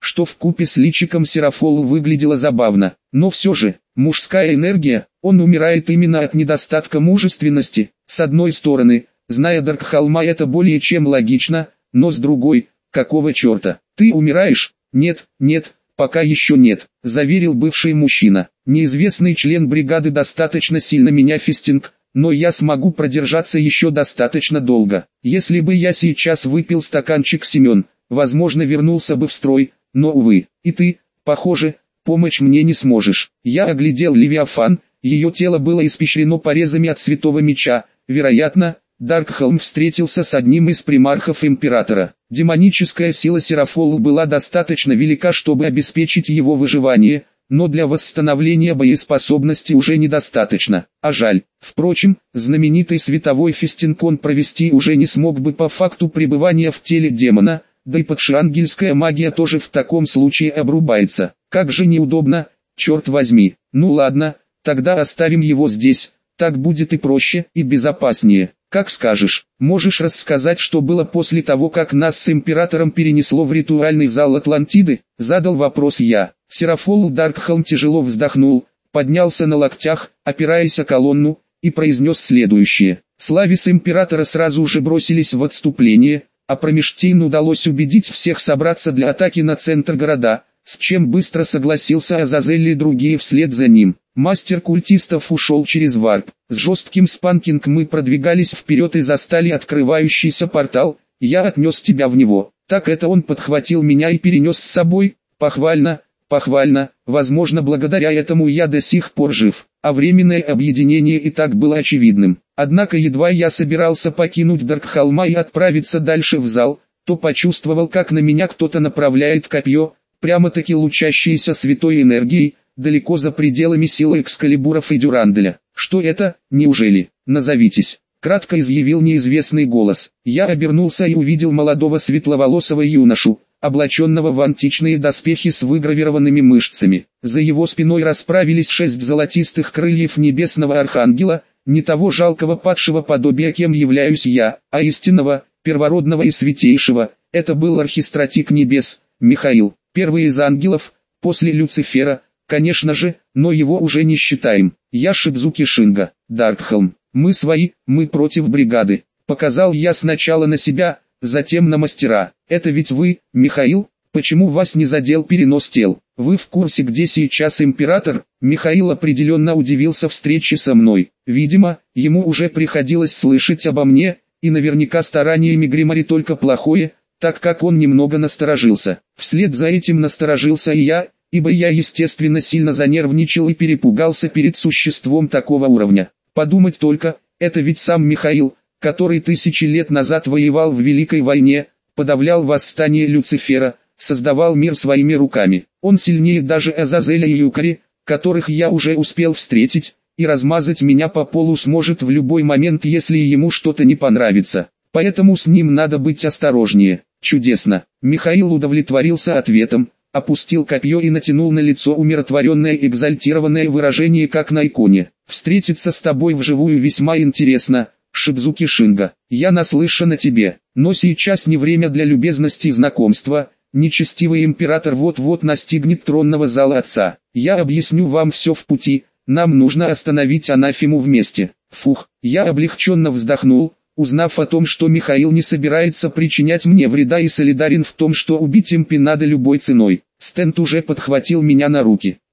что вкупе с личиком Серафолу выглядело забавно. Но все же, мужская энергия, он умирает именно от недостатка мужественности. С одной стороны, зная Даркхолма, это более чем логично, но с другой, какого черта? Ты умираешь? Нет, нет, пока еще нет, заверил бывший мужчина. Неизвестный член бригады достаточно сильно меня фистинг, но я смогу продержаться еще достаточно долго. Если бы я сейчас выпил стаканчик семен, возможно, вернулся бы в строй, но увы, и ты, похоже, помочь мне не сможешь. Я оглядел Левиафан, ее тело было испещрено порезами от святого меча, вероятно, Даркхолм встретился с одним из примархов Императора. Демоническая сила Серафолу была достаточно велика, чтобы обеспечить его выживание, но для восстановления боеспособности уже недостаточно. А жаль. Впрочем, знаменитый световой фистинг он провести уже не смог бы по факту пребывания в теле демона, да и подшиангельская магия тоже в таком случае обрубается. Как же неудобно, черт возьми. Ну ладно, тогда оставим его здесь, так будет и проще, и безопаснее. Как скажешь. Можешь рассказать, что было после того, как нас с Императором перенесло в ритуальный зал Атлантиды? Задал вопрос я. Серафол Даркхолм тяжело вздохнул, поднялся на локтях, опираясь о колонну, и произнес следующее. Славис Императора сразу же бросились в отступление, а Промештейн удалось убедить всех собраться для атаки на центр города, с чем быстро согласился Азазель и другие вслед за ним. Мастер культистов ушел через варп. С жестким спанкинг мы продвигались вперед и застали открывающийся портал. Я отнес тебя в него. Так это он подхватил меня и перенес с собой. Похвально, похвально. Возможно, благодаря этому я до сих пор жив. А временное объединение и так было очевидным. Однако едва я собирался покинуть Даркхолма и отправиться дальше в зал, то почувствовал, как на меня кто-то направляет копье, прямо-таки лучащееся святой энергией, далеко за пределами силы Экскалибуров и Дюранделя. Что это, неужели? Назовитесь. Кратко изъявил неизвестный голос. Я обернулся и увидел молодого светловолосого юношу, облаченного в античные доспехи с выгравированными мышцами. За его спиной расправились шесть золотистых крыльев небесного архангела, не того жалкого падшего подобия, кем являюсь я, а истинного, первородного и святейшего. Это был архистратик небес, Михаил, первый из ангелов, после Люцифера, конечно же, но его уже не считаем. Я Шидзуки Шинга, Даркхолм. Мы свои, мы против бригады. Показал я сначала на себя, затем на мастера. Это ведь вы, Михаил? Почему вас не задел перенос тел? Вы в курсе, где сейчас Император? Михаил определенно удивился встрече со мной. Видимо, ему уже приходилось слышать обо мне, и наверняка стараниями Гримари только плохое, так как он немного насторожился. Вслед за этим насторожился и я, ибо я естественно сильно занервничал и перепугался перед существом такого уровня. Подумать только, это ведь сам Михаил, который тысячи лет назад воевал в Великой войне, подавлял восстание Люцифера, создавал мир своими руками. Он сильнее даже Азазеля и Юкари, которых я уже успел встретить, и размазать меня по полу сможет в любой момент, если ему что-то не понравится. Поэтому с ним надо быть осторожнее. Чудесно. Михаил удовлетворился ответом, опустил копье и натянул на лицо умиротворенное экзальтированное выражение, как на иконе. «Встретиться с тобой вживую весьма интересно, Шидзуки Шинга. Я наслышан о тебе, но сейчас не время для любезности и знакомства. Нечестивый император вот-вот настигнет тронного зала отца. Я объясню вам все в пути, нам нужно остановить анафему вместе». Фух, я облегченно вздохнул, узнав о том, что Михаил не собирается причинять мне вреда и солидарен в том, что убить импи надо любой ценой. Стент уже подхватил меня на руки.